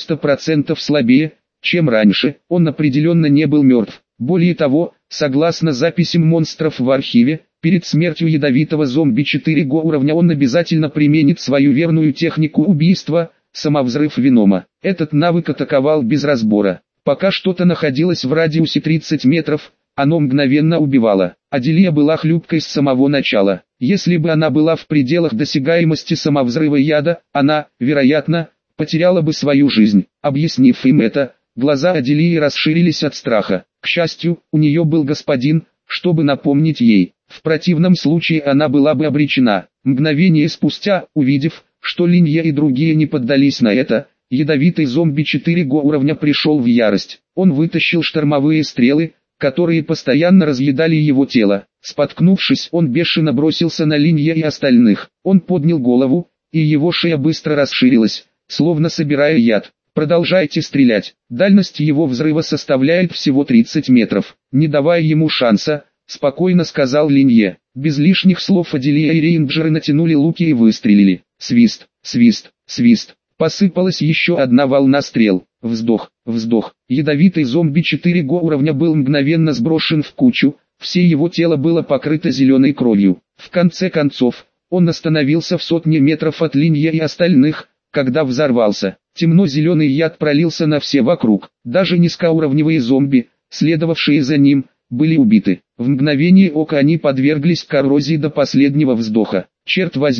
90% слабее, чем раньше, он определенно не был мертв. Более того, согласно записям монстров в архиве, перед смертью ядовитого зомби 4 уровня он обязательно применит свою верную технику убийства – самовзрыв Венома. Этот навык атаковал без разбора. Пока что-то находилось в радиусе 30 метров, оно мгновенно убивало. Аделия была хлюпкой с самого начала. Если бы она была в пределах досягаемости самовзрыва яда, она, вероятно, потеряла бы свою жизнь. Объяснив им это, глаза Аделии расширились от страха. К счастью, у нее был господин, чтобы напомнить ей. В противном случае она была бы обречена. Мгновение спустя, увидев, что Линье и другие не поддались на это, ядовитый зомби 4 уровня пришел в ярость. Он вытащил штормовые стрелы, которые постоянно разъедали его тело. Споткнувшись, он бешено бросился на Линье и остальных. Он поднял голову, и его шея быстро расширилась, словно собирая яд. «Продолжайте стрелять». Дальность его взрыва составляет всего 30 метров. Не давая ему шанса, спокойно сказал Линье. Без лишних слов Аделия и рейнджеры натянули луки и выстрелили. Свист, свист, свист. Посыпалась еще одна волна стрел. Вздох, вздох. Ядовитый зомби 4 уровня был мгновенно сброшен в кучу, все его тело было покрыто зеленой кровью. В конце концов, он остановился в сотне метров от Линье и остальных, когда взорвался. Темно-зеленый яд пролился на все вокруг. Даже низкоуровневые зомби, следовавшие за ним, были убиты. В мгновение ока они подверглись коррозии до последнего вздоха. Черт возьми,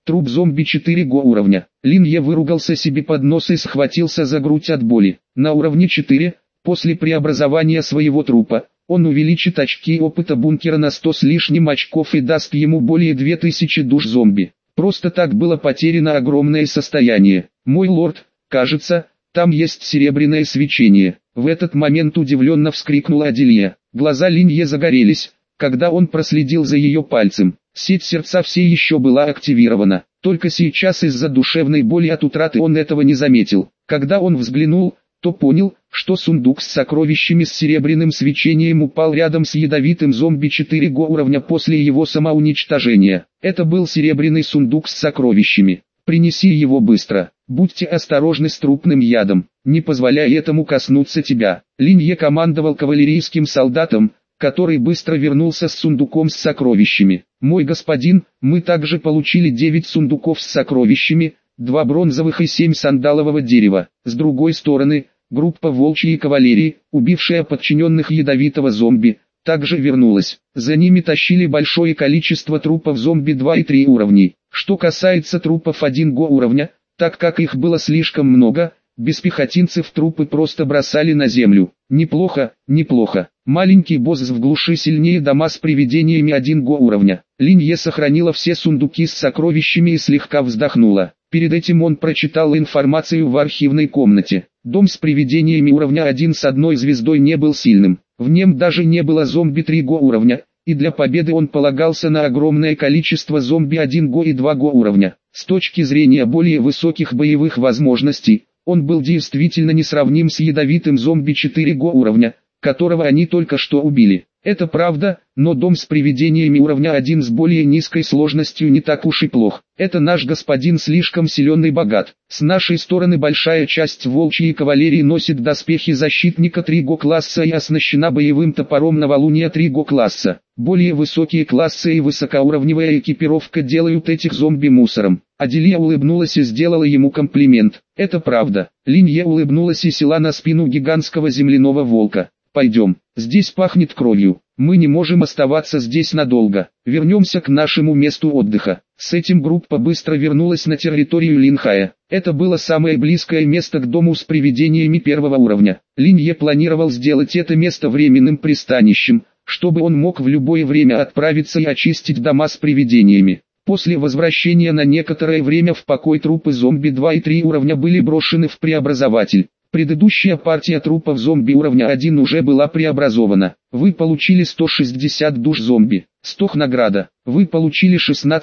Труп зомби 4 го уровня. Лин Е выругался себе под нос и схватился за грудь от боли. На уровне 4, после преобразования своего трупа, он увеличит очки опыта бункера на 100 с лишним очков и даст ему более 2000 душ зомби. Просто так было потеряно огромное состояние. Мой лорд, кажется, там есть серебряное свечение. В этот момент удивленно вскрикнула Адилья. Глаза Линь Е загорелись, когда он проследил за ее пальцем. Сеть сердца все еще была активирована. Только сейчас из-за душевной боли от утраты он этого не заметил. Когда он взглянул, то понял, что сундук с сокровищами с серебряным свечением упал рядом с ядовитым зомби 4 го уровня после его самоуничтожения. Это был серебряный сундук с сокровищами. Принеси его быстро. Будьте осторожны с трупным ядом. Не позволяй этому коснуться тебя. Линь Е командовал кавалерийским солдатом, который быстро вернулся с сундуком с сокровищами. Мой господин, мы также получили 9 сундуков с сокровищами, 2 бронзовых и 7 сандалового дерева. С другой стороны, группа волчьей кавалерии, убившая подчиненных ядовитого зомби, также вернулась. За ними тащили большое количество трупов зомби 2 и 3 уровней. Что касается трупов 1 го уровня, так как их было слишком много, без пехотинцев трупы просто бросали на землю. Неплохо, неплохо. Маленький босс в глуши сильнее дома с привидениями 1 го уровня. Линь Е сохранила все сундуки с сокровищами и слегка вздохнула. Перед этим он прочитал информацию в архивной комнате. Дом с привидениями уровня 1 с 1 звездой не был сильным. В нем даже не было зомби 3 го уровня, и для победы он полагался на огромное количество зомби 1 го и 2 го уровня. С точки зрения более высоких боевых возможностей, он был действительно несравним с ядовитым зомби 4 го уровня, которого они только что убили. Это правда, но дом с привидениями уровня 1 с более низкой сложностью не так уж и плох. Это наш господин слишком силен и богат. С нашей стороны большая часть волчьей кавалерии носит доспехи защитника 3 го класса и оснащена боевым топором новолуния 3 го класса. Более высокие классы и высокоуровневая экипировка делают этих зомби мусором. Адилья улыбнулась и сделала ему комплимент. Это правда. Линь Е улыбнулась и села на спину гигантского земляного волка. Пойдем, здесь пахнет кровью, мы не можем оставаться здесь надолго, вернемся к нашему месту отдыха. С этим группа быстро вернулась на территорию Линхая. Это было самое близкое место к дому с привидениями 1 уровня. Линь Е планировал сделать это место временным пристанищем, чтобы он мог в любое время отправиться и очистить дома с привидениями. После возвращения на некоторое время в покой трупы зомби 2 и 3 уровня были брошены в преобразователь. Предыдущая партия трупов зомби уровня 1 уже была преобразована. Вы получили 160 душ зомби. 100 награда. Вы получили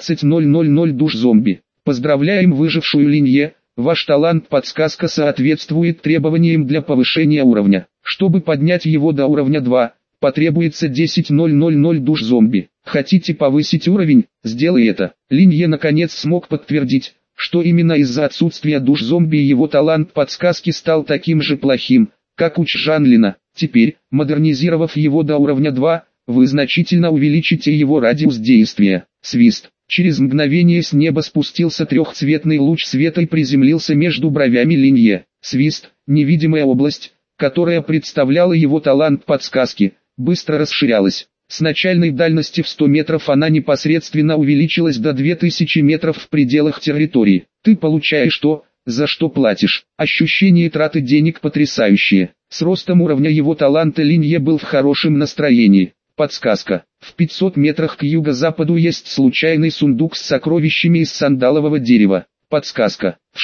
16000 душ зомби. Поздравляем выжившую Линь Е. Ваш талант-подсказка соответствует требованиям для повышения уровня. Чтобы поднять его до уровня 2, потребуется 10000 душ зомби. Хотите повысить уровень? Сделай это. Линь Е наконец смог подтвердить, что именно из-за отсутствия душ зомби его талант подсказки стал таким же плохим, как у Чжанлина. Теперь, модернизировав его до уровня 2, вы значительно увеличите его радиус действия. Свист. Через мгновение с неба спустился трехцветный луч света и приземлился между бровями Линь Е. Свист, невидимая область, которая представляла его талант подсказки, быстро расширялась. С начальной дальности в 100 метров она непосредственно увеличилась до 2000 метров в пределах территории. Ты получаешь то, за что платишь. Ощущение траты денег потрясающее. С ростом уровня его таланта Линь Е был в хорошем настроении. Подсказка. В 500 метрах к юго-западу есть случайный сундук с сокровищами из сандалового дерева. Подсказка. В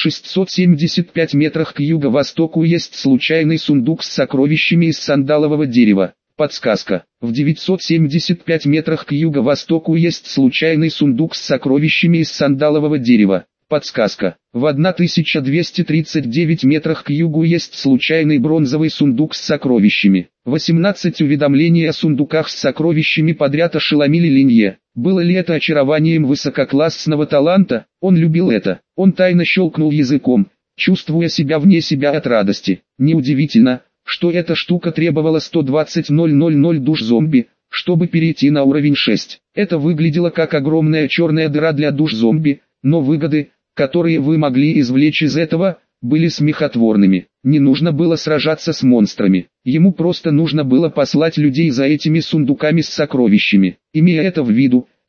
675 метрах к юго-востоку есть случайный сундук с сокровищами из сандалового дерева. Подсказка. В 975 метрах к юго-востоку есть случайный сундук с сокровищами из сандалового дерева. Подсказка. В 1239 метрах к югу есть случайный бронзовый сундук с сокровищами. 18 уведомлений о сундуках с сокровищами подряд ошеломили Линь Е. Было ли это очарованием высококлассного таланта? Он любил это. Он тайно щелкнул языком, чувствуя себя вне себя от радости. Неудивительно, что эта штука требовала 120 душ зомби, чтобы перейти на уровень 6. Это выглядело как огромная черная дыра для душ зомби, но выгоды, которые вы могли извлечь из этого, были смехотворными. Не нужно было сражаться с монстрами. Ему просто нужно было послать людей за этими сундуками с сокровищами. Имея это в виду,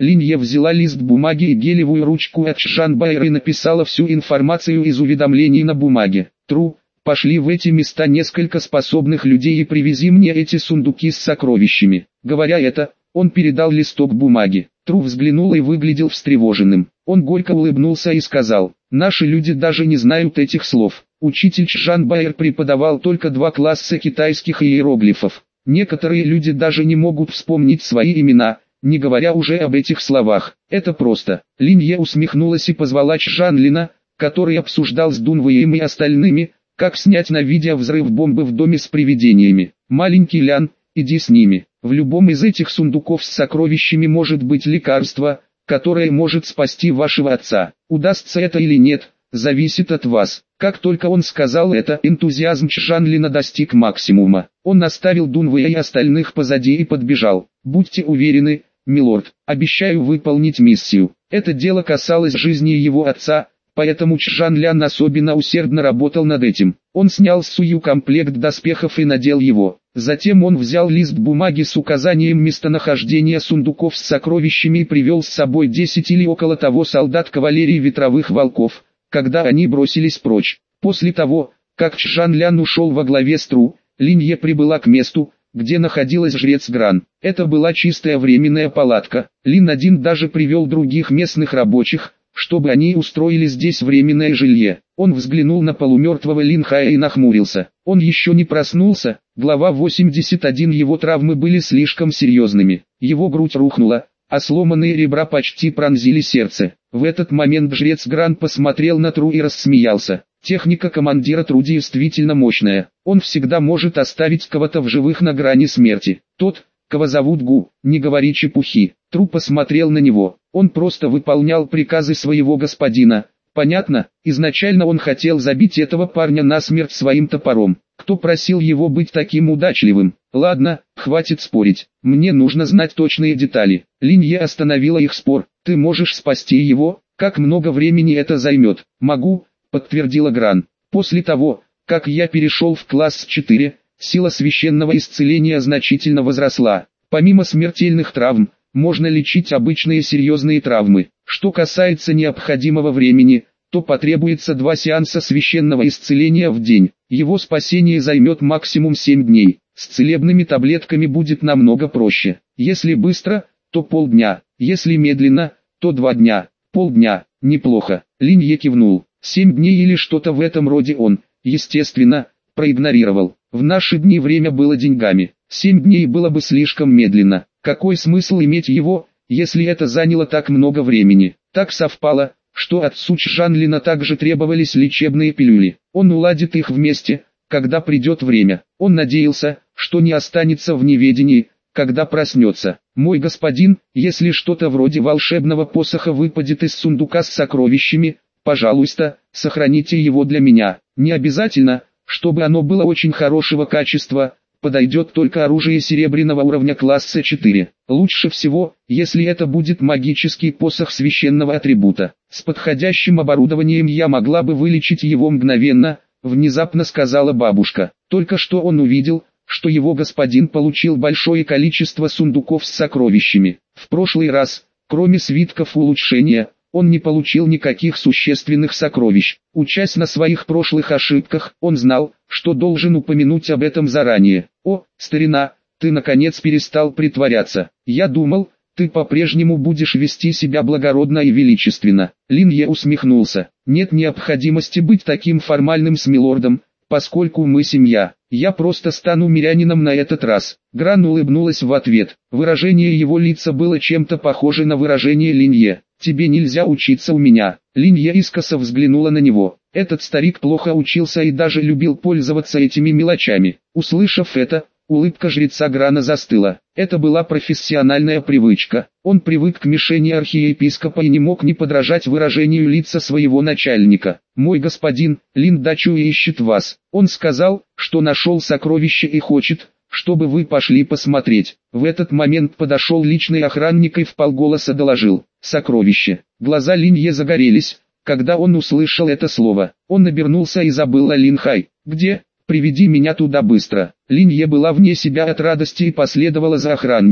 Линье взяла лист бумаги и гелевую ручку от Чжанбаэра и написала всю информацию из уведомлений на бумаге. Тру, пошли в эти места несколько способных людей и привези мне эти сундуки с сокровищами. Говоря это, он передал листок бумаги. Тру взглянул и выглядел встревоженным. Он горько улыбнулся и сказал: «Наши люди даже не знают этих слов». Учитель Чжанбаэр преподавал только 2 класса китайских иероглифов. Некоторые люди даже не могут вспомнить свои имена, не говоря уже об этих словах. Это просто. Линье усмехнулась и позвала Чжанлина, который обсуждал с Дунвэем и остальными, как снять на видео взрыв бомбы в доме с привидениями. «Маленький Лян, иди с ними. В любом из этих сундуков с сокровищами может быть лекарство, которое может спасти вашего отца. Удастся это или нет, зависит от вас». Как только он сказал это, энтузиазм Чжанлина достиг максимума. Он оставил Дунвэя и остальных позади и подбежал. «Будьте уверены, милорд, обещаю выполнить миссию». Это дело касалось жизни его отца, поэтому Чжанлян особенно усердно работал над этим. Он снял с Сую комплект доспехов и надел его. Затем он взял лист бумаги с указанием местонахождения сундуков с сокровищами и привел с собой 10 или около того солдат кавалерии ветровых волков, когда они бросились прочь. После того, как Чжанлян ушел во главе с Тру, Линье прибыла к месту, где находилась жрец Гран. Это была чистая временная палатка. Лин-1 даже привел других местных рабочих, чтобы они устроили здесь временное жилье. Он взглянул на полумертвого Линхая и нахмурился. Он еще не проснулся. Глава 81. Его травмы были слишком серьезными. Его грудь рухнула, а сломанные ребра почти пронзили сердце. В этот момент жрец Гран посмотрел на Тру и рассмеялся. Техника командира Тру действительно мощная. Он всегда может оставить кого-то в живых на грани смерти. Тот, кого зовут Гу, не говори чепухи. Тру посмотрел на него. Он просто выполнял приказы своего господина. Понятно, изначально он хотел забить этого парня насмерть своим топором. Кто просил его быть таким удачливым? Ладно, хватит спорить. Мне нужно знать точные детали. Линье остановила их спор. Ты можешь спасти его? Как много времени это займет? Могу, подтвердила Гран. После того, как я перешел в класс 4, сила священного исцеления значительно возросла. Помимо смертельных травм, можно лечить обычные серьезные травмы. Что касается необходимого времени, то потребуется 2 сеанса священного исцеления в день. Его спасение займет максимум 7 дней. С целебными таблетками будет намного проще. Если быстро, то полдня. Если медленно, то 2 дня. Полдня, неплохо. Линье кивнул. 7 дней или что-то в этом роде он, естественно, проигнорировал. В наши дни время было деньгами. 7 дней было бы слишком медленно. Какой смысл иметь его, если это заняло так много времени? Так совпало, что отцу Чжанлина также требовались лечебные пилюли. Он уладит их вместе, когда придет время. Он надеялся, что не останется в неведении, когда проснется. Мой господин, если что-то вроде волшебного посоха выпадет из сундука с сокровищами, пожалуйста, сохраните его для меня. Не обязательно, чтобы оно было очень хорошего качества, подойдет только оружие серебряного уровня класса 4. Лучше всего, если это будет магический посох священного атрибута. С подходящим оборудованием я могла бы вылечить его мгновенно, внезапно сказала бабушка. Только что он увидел, что его господин получил большое количество сундуков с сокровищами. В прошлый раз, кроме свитков улучшения, он не получил никаких существенных сокровищ. Учась на своих прошлых ошибках, он знал, что должен упомянуть об этом заранее. «О, старина, ты наконец перестал притворяться. Я думал, ты по-прежнему будешь вести себя благородно и величественно». Линье усмехнулся. «Нет необходимости быть таким формальным с милордом, поскольку мы семья. Я просто стану мирянином на этот раз». Гран улыбнулась в ответ. Выражение его лица было чем-то похоже на выражение Линье. «Тебе нельзя учиться у меня». Линье искоса взглянула на него. Этот старик плохо учился и даже любил пользоваться этими мелочами. Услышав это, улыбка жреца Грана застыла. Это была профессиональная привычка. Он привык к мишени архиепископа и не мог не подражать выражению лица своего начальника. «Мой господин, Лин Дачуэ ищет вас. Он сказал, что нашел сокровище и хочет, чтобы вы пошли посмотреть». В этот момент подошел личный охранник и вполголоса доложил: «Сокровище». Глаза Линье загорелись, когда он услышал это слово. Он обернулся и забыл о Линхай. «Где? Приведи меня туда быстро». Линье была вне себя от радости и последовала за охранником.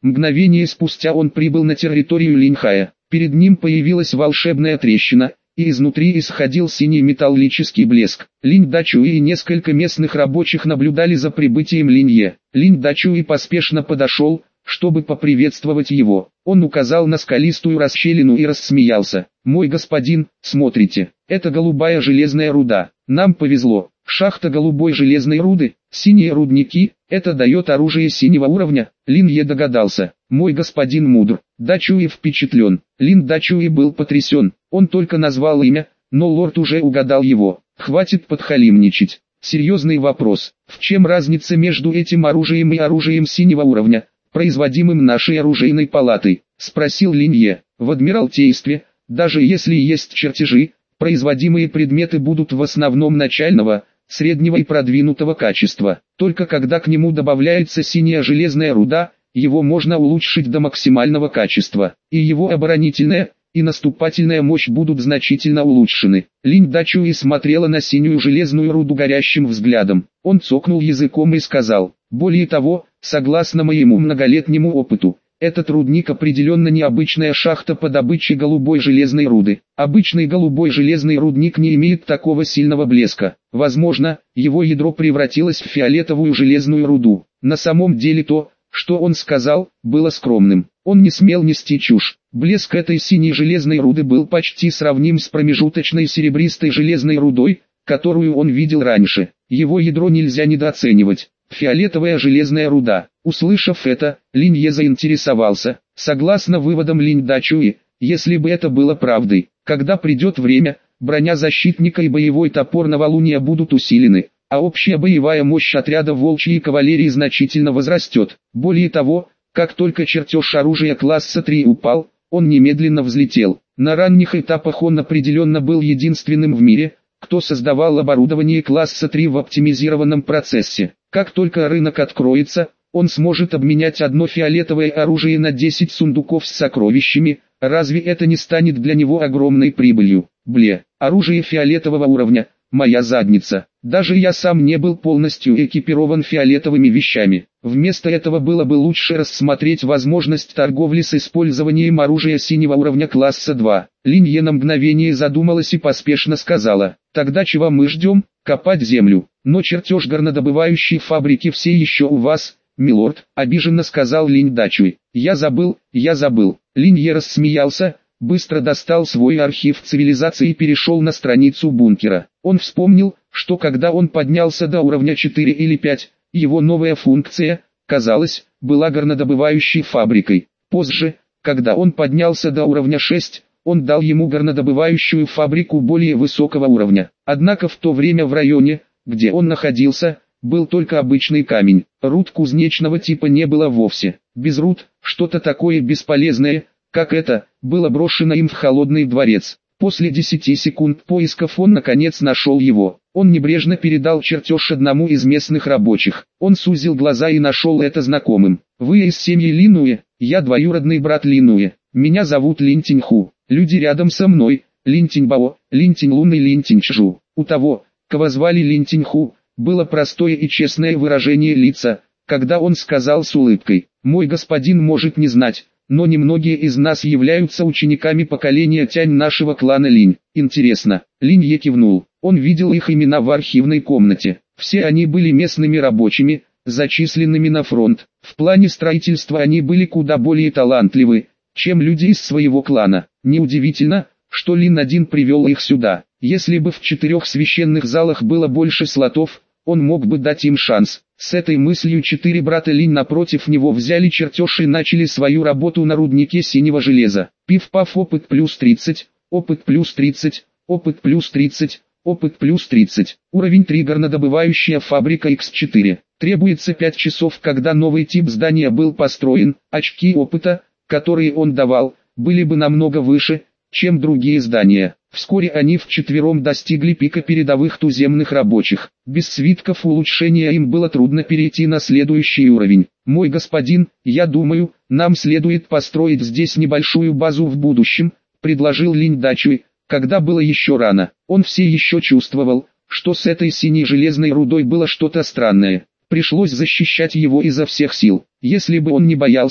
Мгновение спустя он прибыл на территорию Линьхая. Перед ним появилась волшебная трещина, и изнутри исходил синий металлический блеск. Линь Дачуи и несколько местных рабочих наблюдали за прибытием Линье. Линь Дачуи поспешно подошел, чтобы поприветствовать его. Он указал на скалистую расщелину и рассмеялся. «Мой господин, смотрите, это голубая железная руда. Нам повезло. Шахта голубой железной руды, синие рудники, это дает оружие синего уровня». Линье догадался. «Мой господин мудр». Дачуи впечатлен. Лин Дачуи был потрясен. Он только назвал имя, но лорд уже угадал его. Хватит подхалимничать. Серьезный вопрос. В чем разница между этим оружием и оружием синего уровня, производимым нашей оружейной палатой? Спросил Линье. В Адмиралтействе, даже если есть чертежи, производимые предметы будут в основном начального, среднего и продвинутого качества. Только когда к нему добавляется синяя железная руда, его можно улучшить до максимального качества, и его оборонительная и наступательная мощь будут значительно улучшены. Линь Дачуи смотрела на синюю железную руду горящим взглядом. Он цокнул языком и сказал: «Более того, согласно моему многолетнему опыту, этот рудник определенно необычная шахта по добыче голубой железной руды. Обычный голубой железный рудник не имеет такого сильного блеска. Возможно, его ядро превратилось в фиолетовую железную руду». На самом деле то, что он сказал, было скромным. Он не смел нести чушь. Блеск этой синей железной руды был почти сравним с промежуточной серебристой железной рудой, которую он видел раньше. Его ядро нельзя недооценивать. Фиолетовая железная руда. Услышав это, Линье заинтересовался. Согласно выводам Линь Дачуи, если бы это было правдой, когда придет время, броня защитника и боевой топор новолуния будут усилены, а общая боевая мощь отряда волчьей кавалерии значительно возрастет. Более того, как только чертеж оружия класса 3 упал, он немедленно взлетел. На ранних этапах он определенно был единственным в мире, кто создавал оборудование класса 3 в оптимизированном процессе. Как только рынок откроется, он сможет обменять одно фиолетовое оружие на 10 сундуков с сокровищами. Разве это не станет для него огромной прибылью? Оружие фиолетового уровня, моя задница. Даже я сам не был полностью экипирован фиолетовыми вещами. Вместо этого было бы лучше рассмотреть возможность торговли с использованием оружия синего уровня класса 2. Линье на мгновение задумалась и поспешно сказала: «Тогда чего мы ждем? Копать землю. Но чертеж горнодобывающей фабрики все еще у вас, милорд», обиженно сказал Линь Дачуи. «Я забыл». Линье рассмеялся, быстро достал свой архив цивилизации и перешел на страницу бункера. Он вспомнил, что когда он поднялся до уровня 4 или 5, его новая функция, казалось, была горнодобывающей фабрикой. Позже, когда он поднялся до уровня 6, он дал ему горнодобывающую фабрику более высокого уровня. Однако в то время в районе, где он находился, был только обычный камень. Руд кузнечного типа не было вовсе. Без руд, что-то такое бесполезное, как это, было брошено им в холодный дворец. После 10 секунд поисков он наконец нашел его. Он небрежно передал чертеж одному из местных рабочих. Он сузил глаза и нашел это знакомым. «Вы из семьи Линуэ? Я двоюродный брат Линуэ. Меня зовут Лин Тиньху. Люди рядом со мной, Лин Тиньбао, Лин Тиньлун и Лин Тиньчжу». У того, кого звали Лин Тиньху, было простое и честное выражение лица, когда он сказал с улыбкой: «Мой господин может не знать, но немногие из нас являются учениками поколения Тянь нашего клана Линь». «Интересно». Линье кивнул. Он видел их имена в архивной комнате. Все они были местными рабочими, зачисленными на фронт. В плане строительства они были куда более талантливы, чем люди из своего клана. Неудивительно, что Лин-1 привел их сюда. Если бы в 4 священных залах было больше слотов, он мог бы дать им шанс. С этой мыслью 4 брата Линь напротив него взяли чертеж и начали свою работу на руднике синего железа. Пиф-паф, опыт плюс 30, опыт плюс 30, опыт плюс 30, опыт плюс 30. Уровень 3, горнодобывающая фабрика X4. Требуется 5 часов, когда новый тип здания был построен. Очки опыта, которые он давал, были бы намного выше, чем другие здания. Вскоре они вчетвером достигли пика передовых туземных рабочих. Без свитков улучшения им было трудно перейти на следующий уровень. «Мой господин, я думаю, нам следует построить здесь небольшую базу в будущем», предложил Линь Дачуи, когда было еще рано. Он все еще чувствовал, что с этой синей железной рудой было что-то странное. Пришлось защищать его изо всех сил. Если бы он не боялся,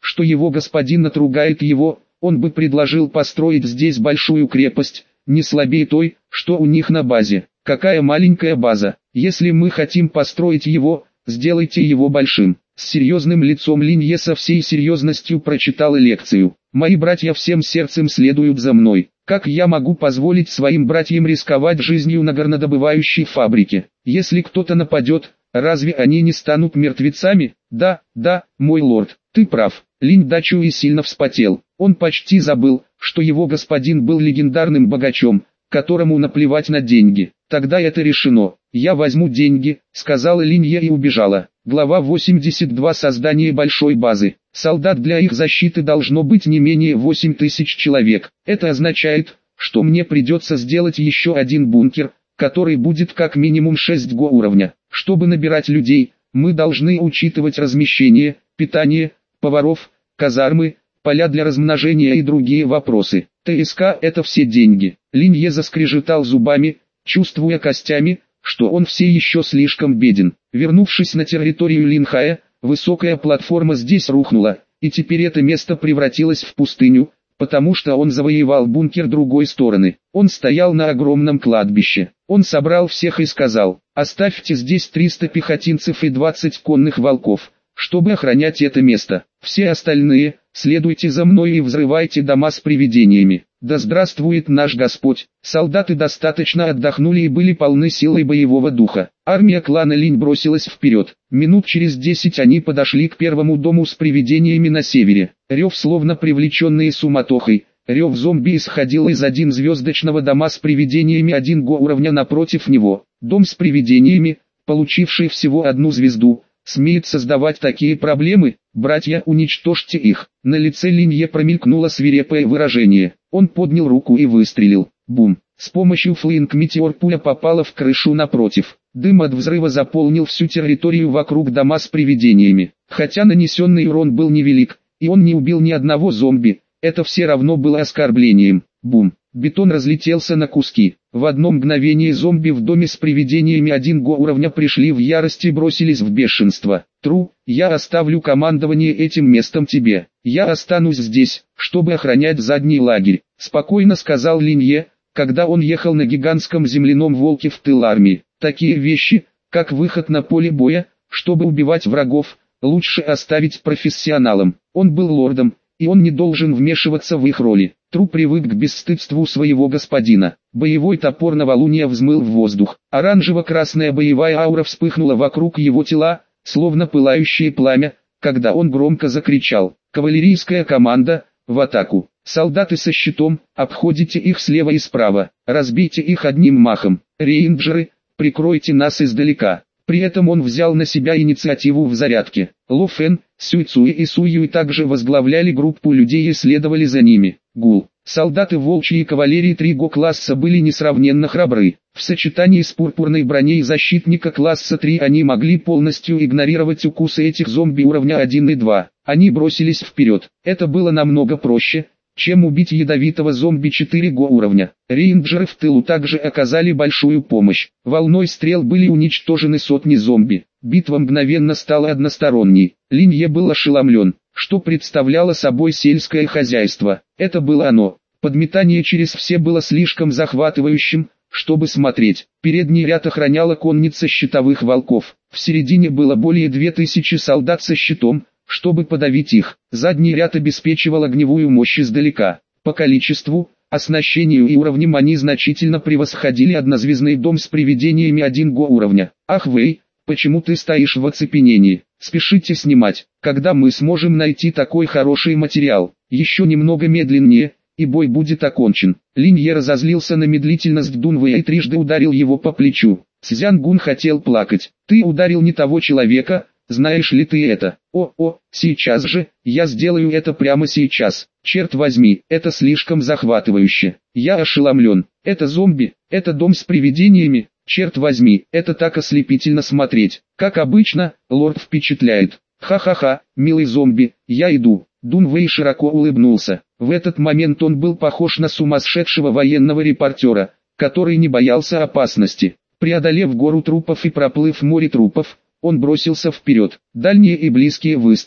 что его господин отругает его, он бы предложил построить здесь большую крепость, не слабее той, что у них на базе. Какая маленькая база, если мы хотим построить его, сделайте его большим. С серьезным лицом Линье со всей серьезностью прочитал лекцию. Мои братья всем сердцем следуют за мной. Как я могу позволить своим братьям рисковать жизнью на горнодобывающей фабрике? Если кто-то нападет, разве они не станут мертвецами? Да, мой лорд, ты прав. Линь Дачуй сильно вспотел. Он почти забыл, что его господин был легендарным богачом, которому наплевать на деньги. Тогда это решено. Я возьму деньги, сказала Линье и убежала. Глава 82. Создание большой базы. Солдат для их защиты должно быть не менее 8000 человек. Это означает, что мне придется сделать еще один бункер, который будет как минимум 6 уровня. Чтобы набирать людей, мы должны учитывать размещение, питание, поваров, казармы, поля для размножения и другие вопросы. ТСК – это все деньги. Линье заскрежетал зубами, чувствуя костями, что он все еще слишком беден. Вернувшись на территорию Линхая, высокая платформа здесь рухнула, и теперь это место превратилось в пустыню, потому что он завоевал бункер другой стороны. Он стоял на огромном кладбище. Он собрал всех и сказал: «Оставьте здесь 300 пехотинцев и 20 конных волков, чтобы охранять это место. Все остальные, следуйте за мной и взрывайте дома с привидениями. Да здравствует наш Господь!» Солдаты достаточно отдохнули и были полны силой боевого духа. Армия клана Линь бросилась вперед. Минут через 10 они подошли к первому дому с привидениями на севере. Рев, словно привлеченные суматохой. Рев зомби исходил из 1-звездочного дома с привидениями 1 уровня напротив него. Дом с привидениями, получивший всего 1 звезду, смеет создавать такие проблемы? Братья, уничтожьте их. На лице Линье промелькнуло свирепое выражение. Он поднял руку и выстрелил. Бум. С помощью флинг-метеор пуля попала в крышу напротив. Дым от взрыва заполнил всю территорию вокруг дома с привидениями. Хотя нанесенный урон был невелик, и он не убил ни одного зомби, это все равно было оскорблением. Бум. Бетон разлетелся на куски. В одно мгновение зомби в доме с привидениями 1 уровня пришли в ярость и бросились в бешенство. Тру, я оставлю командование этим местом тебе. Я останусь здесь, чтобы охранять задний лагерь, спокойно сказал Линье, когда он ехал на гигантском земляном волке в тыл армии. Такие вещи, как выход на поле боя, чтобы убивать врагов, лучше оставить профессионалам. Он был лордом, и он не должен вмешиваться в их роли. Тру привык к бесстыдству своего господина. Боевой топор новолуния взмыл в воздух. Оранжево-красная боевая аура вспыхнула вокруг его тела, словно пылающее пламя, когда он громко закричал: «Кавалерийская команда, в атаку! Солдаты со щитом, обходите их слева и справа, разбейте их одним махом! Рейнджеры, прикройте нас издалека!» При этом он взял на себя инициативу в зарядке. Ло Фэн, Сюй Цуи и Су Юй также возглавляли группу людей и следовали за ними. Гул. Солдаты волчьей кавалерии 3 класса были несравненно храбры. В сочетании с пурпурной броней защитника класса 3 они могли полностью игнорировать укусы этих зомби уровня 1 и 2. Они бросились вперед. Это было намного проще, чем убить ядовитого зомби 4 уровня. Рейнджеры в тылу также оказали большую помощь. Волной стрел были уничтожены сотни зомби. Битва мгновенно стала односторонней. Линье был ошеломлен, что представляло собой сельское хозяйство. Это было оно. Подметание через все было слишком захватывающим, чтобы смотреть. Передний ряд охраняла конница щитовых волков. В середине было более 2000 солдат со щитом, чтобы подавить их. Задний ряд обеспечивал огневую мощь издалека. По количеству, оснащению и уровням они значительно превосходили однозвездный дом с привидениями 1 уровня. «Ах Вэй, почему ты стоишь в оцепенении? Спешите снимать, когда мы сможем найти такой хороший материал. Еще немного медленнее, и бой будет окончен». Линье разозлился на медлительность Дунвэя и трижды ударил его по плечу. Цзянгун хотел плакать. «Ты ударил не того человека, знаешь ли ты это?» Сейчас же, я сделаю это прямо сейчас. Черт возьми, это слишком захватывающе. Я ошеломлен. Это зомби, это дом с привидениями. Черт возьми, это так ослепительно смотреть. Как обычно, лорд впечатляет. Ха-ха-ха, милый зомби, я иду. Дунвэй широко улыбнулся. В этот момент он был похож на сумасшедшего военного репортера, который не боялся опасности. Преодолев гору трупов и проплыв море трупов, он бросился вперед. Дальние и близкие выстрелы.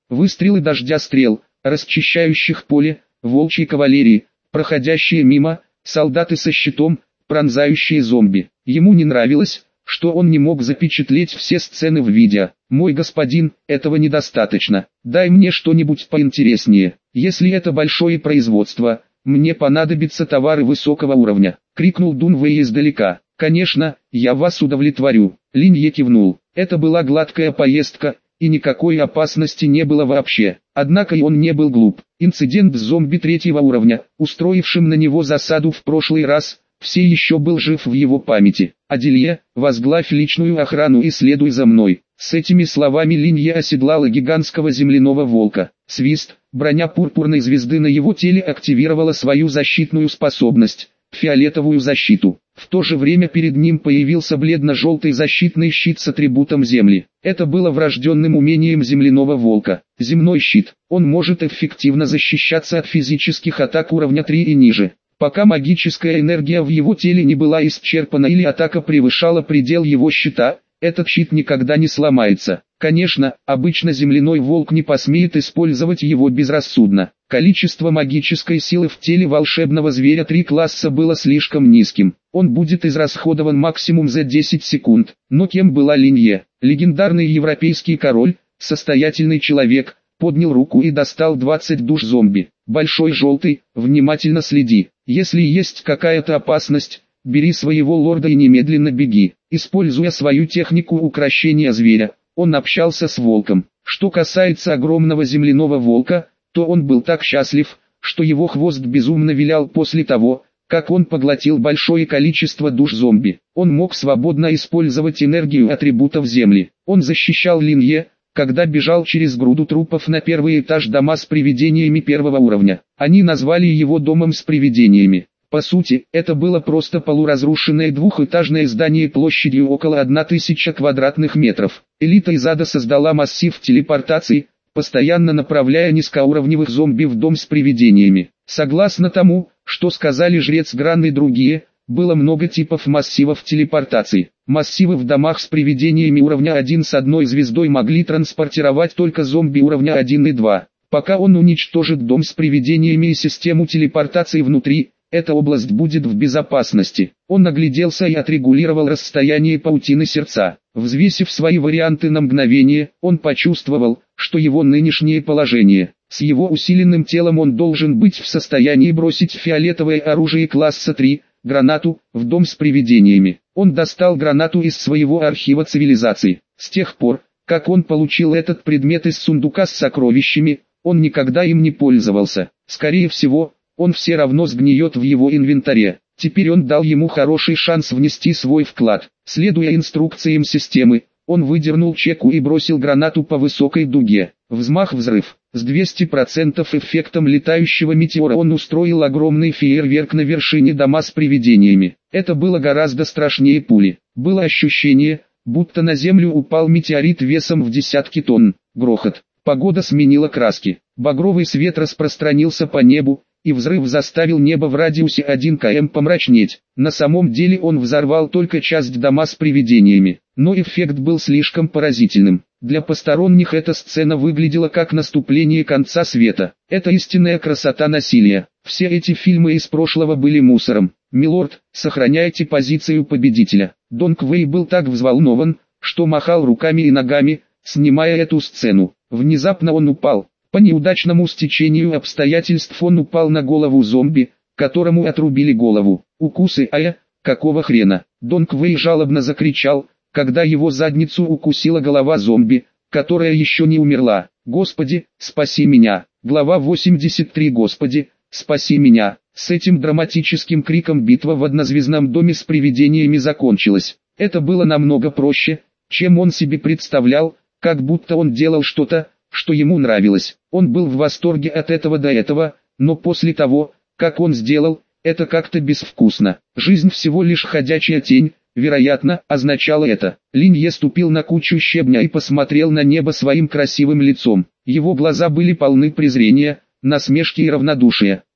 Выстрелы дождя стрел, расчищающих поле, волчьей кавалерии, проходящие мимо, солдаты со щитом, пронзающие зомби. Ему не нравилось, что он не мог запечатлеть все сцены в видео. «Мой господин, этого недостаточно. Дай мне что-нибудь поинтереснее. Если это большое производство, мне понадобятся товары высокого уровня», — крикнул Дун Вэй издалека. «Конечно, я вас удовлетворю». Линье кивнул. Это была гладкая поездка, и никакой опасности не было вообще. Однако и он не был глуп. Инцидент с зомби третьего уровня, устроившим на него засаду в прошлый раз, все еще был жив в его памяти. «Аделье, возглавь личную охрану и следуй за мной». С этими словами Линье оседлала гигантского земляного волка. Свист, броня пурпурной звезды на его теле активировала свою защитную способность, фиолетовую защиту. В то же время перед ним появился бледно-желтый защитный щит с атрибутом земли. Это было врожденным умением земляного волка. Земной щит. Он может эффективно защищаться от физических атак уровня 3 и ниже. Пока магическая энергия в его теле не была исчерпана или атака превышала предел его щита, этот щит никогда не сломается. Конечно, обычно земляной волк не посмеет использовать его безрассудно. Количество магической силы в теле волшебного зверя 3 класса было слишком низким. Он будет израсходован максимум за 10 секунд. Но кем была Линье? Легендарный европейский король, состоятельный человек, поднял руку и достал 20 душ зомби. Большой желтый, внимательно следи. Если есть какая-то опасность, бери своего лорда и немедленно беги. Используя свою технику укрощения зверя, он общался с волком. Что касается огромного земляного волка, то он был так счастлив, что его хвост безумно вилял после того, как он поглотил большое количество душ зомби. Он мог свободно использовать энергию атрибутов земли. Он защищал Линье, когда бежал через груду трупов на первый этаж дома с привидениями первого уровня. Они назвали его домом с привидениями. По сути, это было просто полуразрушенное двухэтажное здание площадью около 1000 квадратных метров. Элита из ада создала массив телепортации, постоянно направляя низкоуровневых зомби в дом с привидениями. Согласно тому, что сказали жрец Гран и другие, было много типов массивов телепортации. Массивы в домах с привидениями уровня 1 с одной звездой могли транспортировать только зомби уровня 1 и 2. Пока он уничтожит дом с привидениями и систему телепортации внутри, эта область будет в безопасности. Он огляделся и отрегулировал расстояние паутины сердца. Взвесив свои варианты на мгновение, он почувствовал, что его нынешнее положение, с его усиленным телом он должен быть в состоянии бросить фиолетовое оружие класса 3, гранату, в дом с привидениями. Он достал гранату из своего архива цивилизации. С тех пор, как он получил этот предмет из сундука с сокровищами, он никогда им не пользовался. Скорее всего, он все равно сгниет в его инвентаре. Теперь он дал ему хороший шанс внести свой вклад. Следуя инструкциям системы, он выдернул чеку и бросил гранату по высокой дуге. Взмах-взрыв. С 200% эффектом летающего метеора он устроил огромный фейерверк на вершине дома с привидениями. Это было гораздо страшнее пули. Было ощущение, будто на землю упал метеорит весом в десятки тонн. Грохот. Погода сменила краски. Багровый свет распространился по небу, и взрыв заставил небо в радиусе 1 км помрачнеть. На самом деле он взорвал только часть дома с привидениями, но эффект был слишком поразительным. Для посторонних эта сцена выглядела как наступление конца света. Это истинная красота насилия. Все эти фильмы из прошлого были мусором. «Милорд, сохраняйте позицию победителя». Дон Квей был так взволнован, что махал руками и ногами, снимая эту сцену. Внезапно он упал. По неудачному стечению обстоятельств он упал на голову зомби, которому отрубили голову. Укусы какого хрена? Дон Квей жалобно закричал, когда его задницу укусила голова зомби, которая еще не умерла. «Господи, спаси меня!» Глава 83. «Господи, спаси меня!» С этим драматическим криком битва в однозвездном доме с привидениями закончилась. Это было намного проще, чем он себе представлял, как будто он делал что-то, что ему нравилось. Он был в восторге от этого до этого, но после того, как он сделал, это как-то безвкусно. Жизнь всего лишь ходячая тень, вероятно, означало это. Линье ступил на кучу щебня и посмотрел на небо своим красивым лицом. Его глаза были полны презрения, насмешки и равнодушия.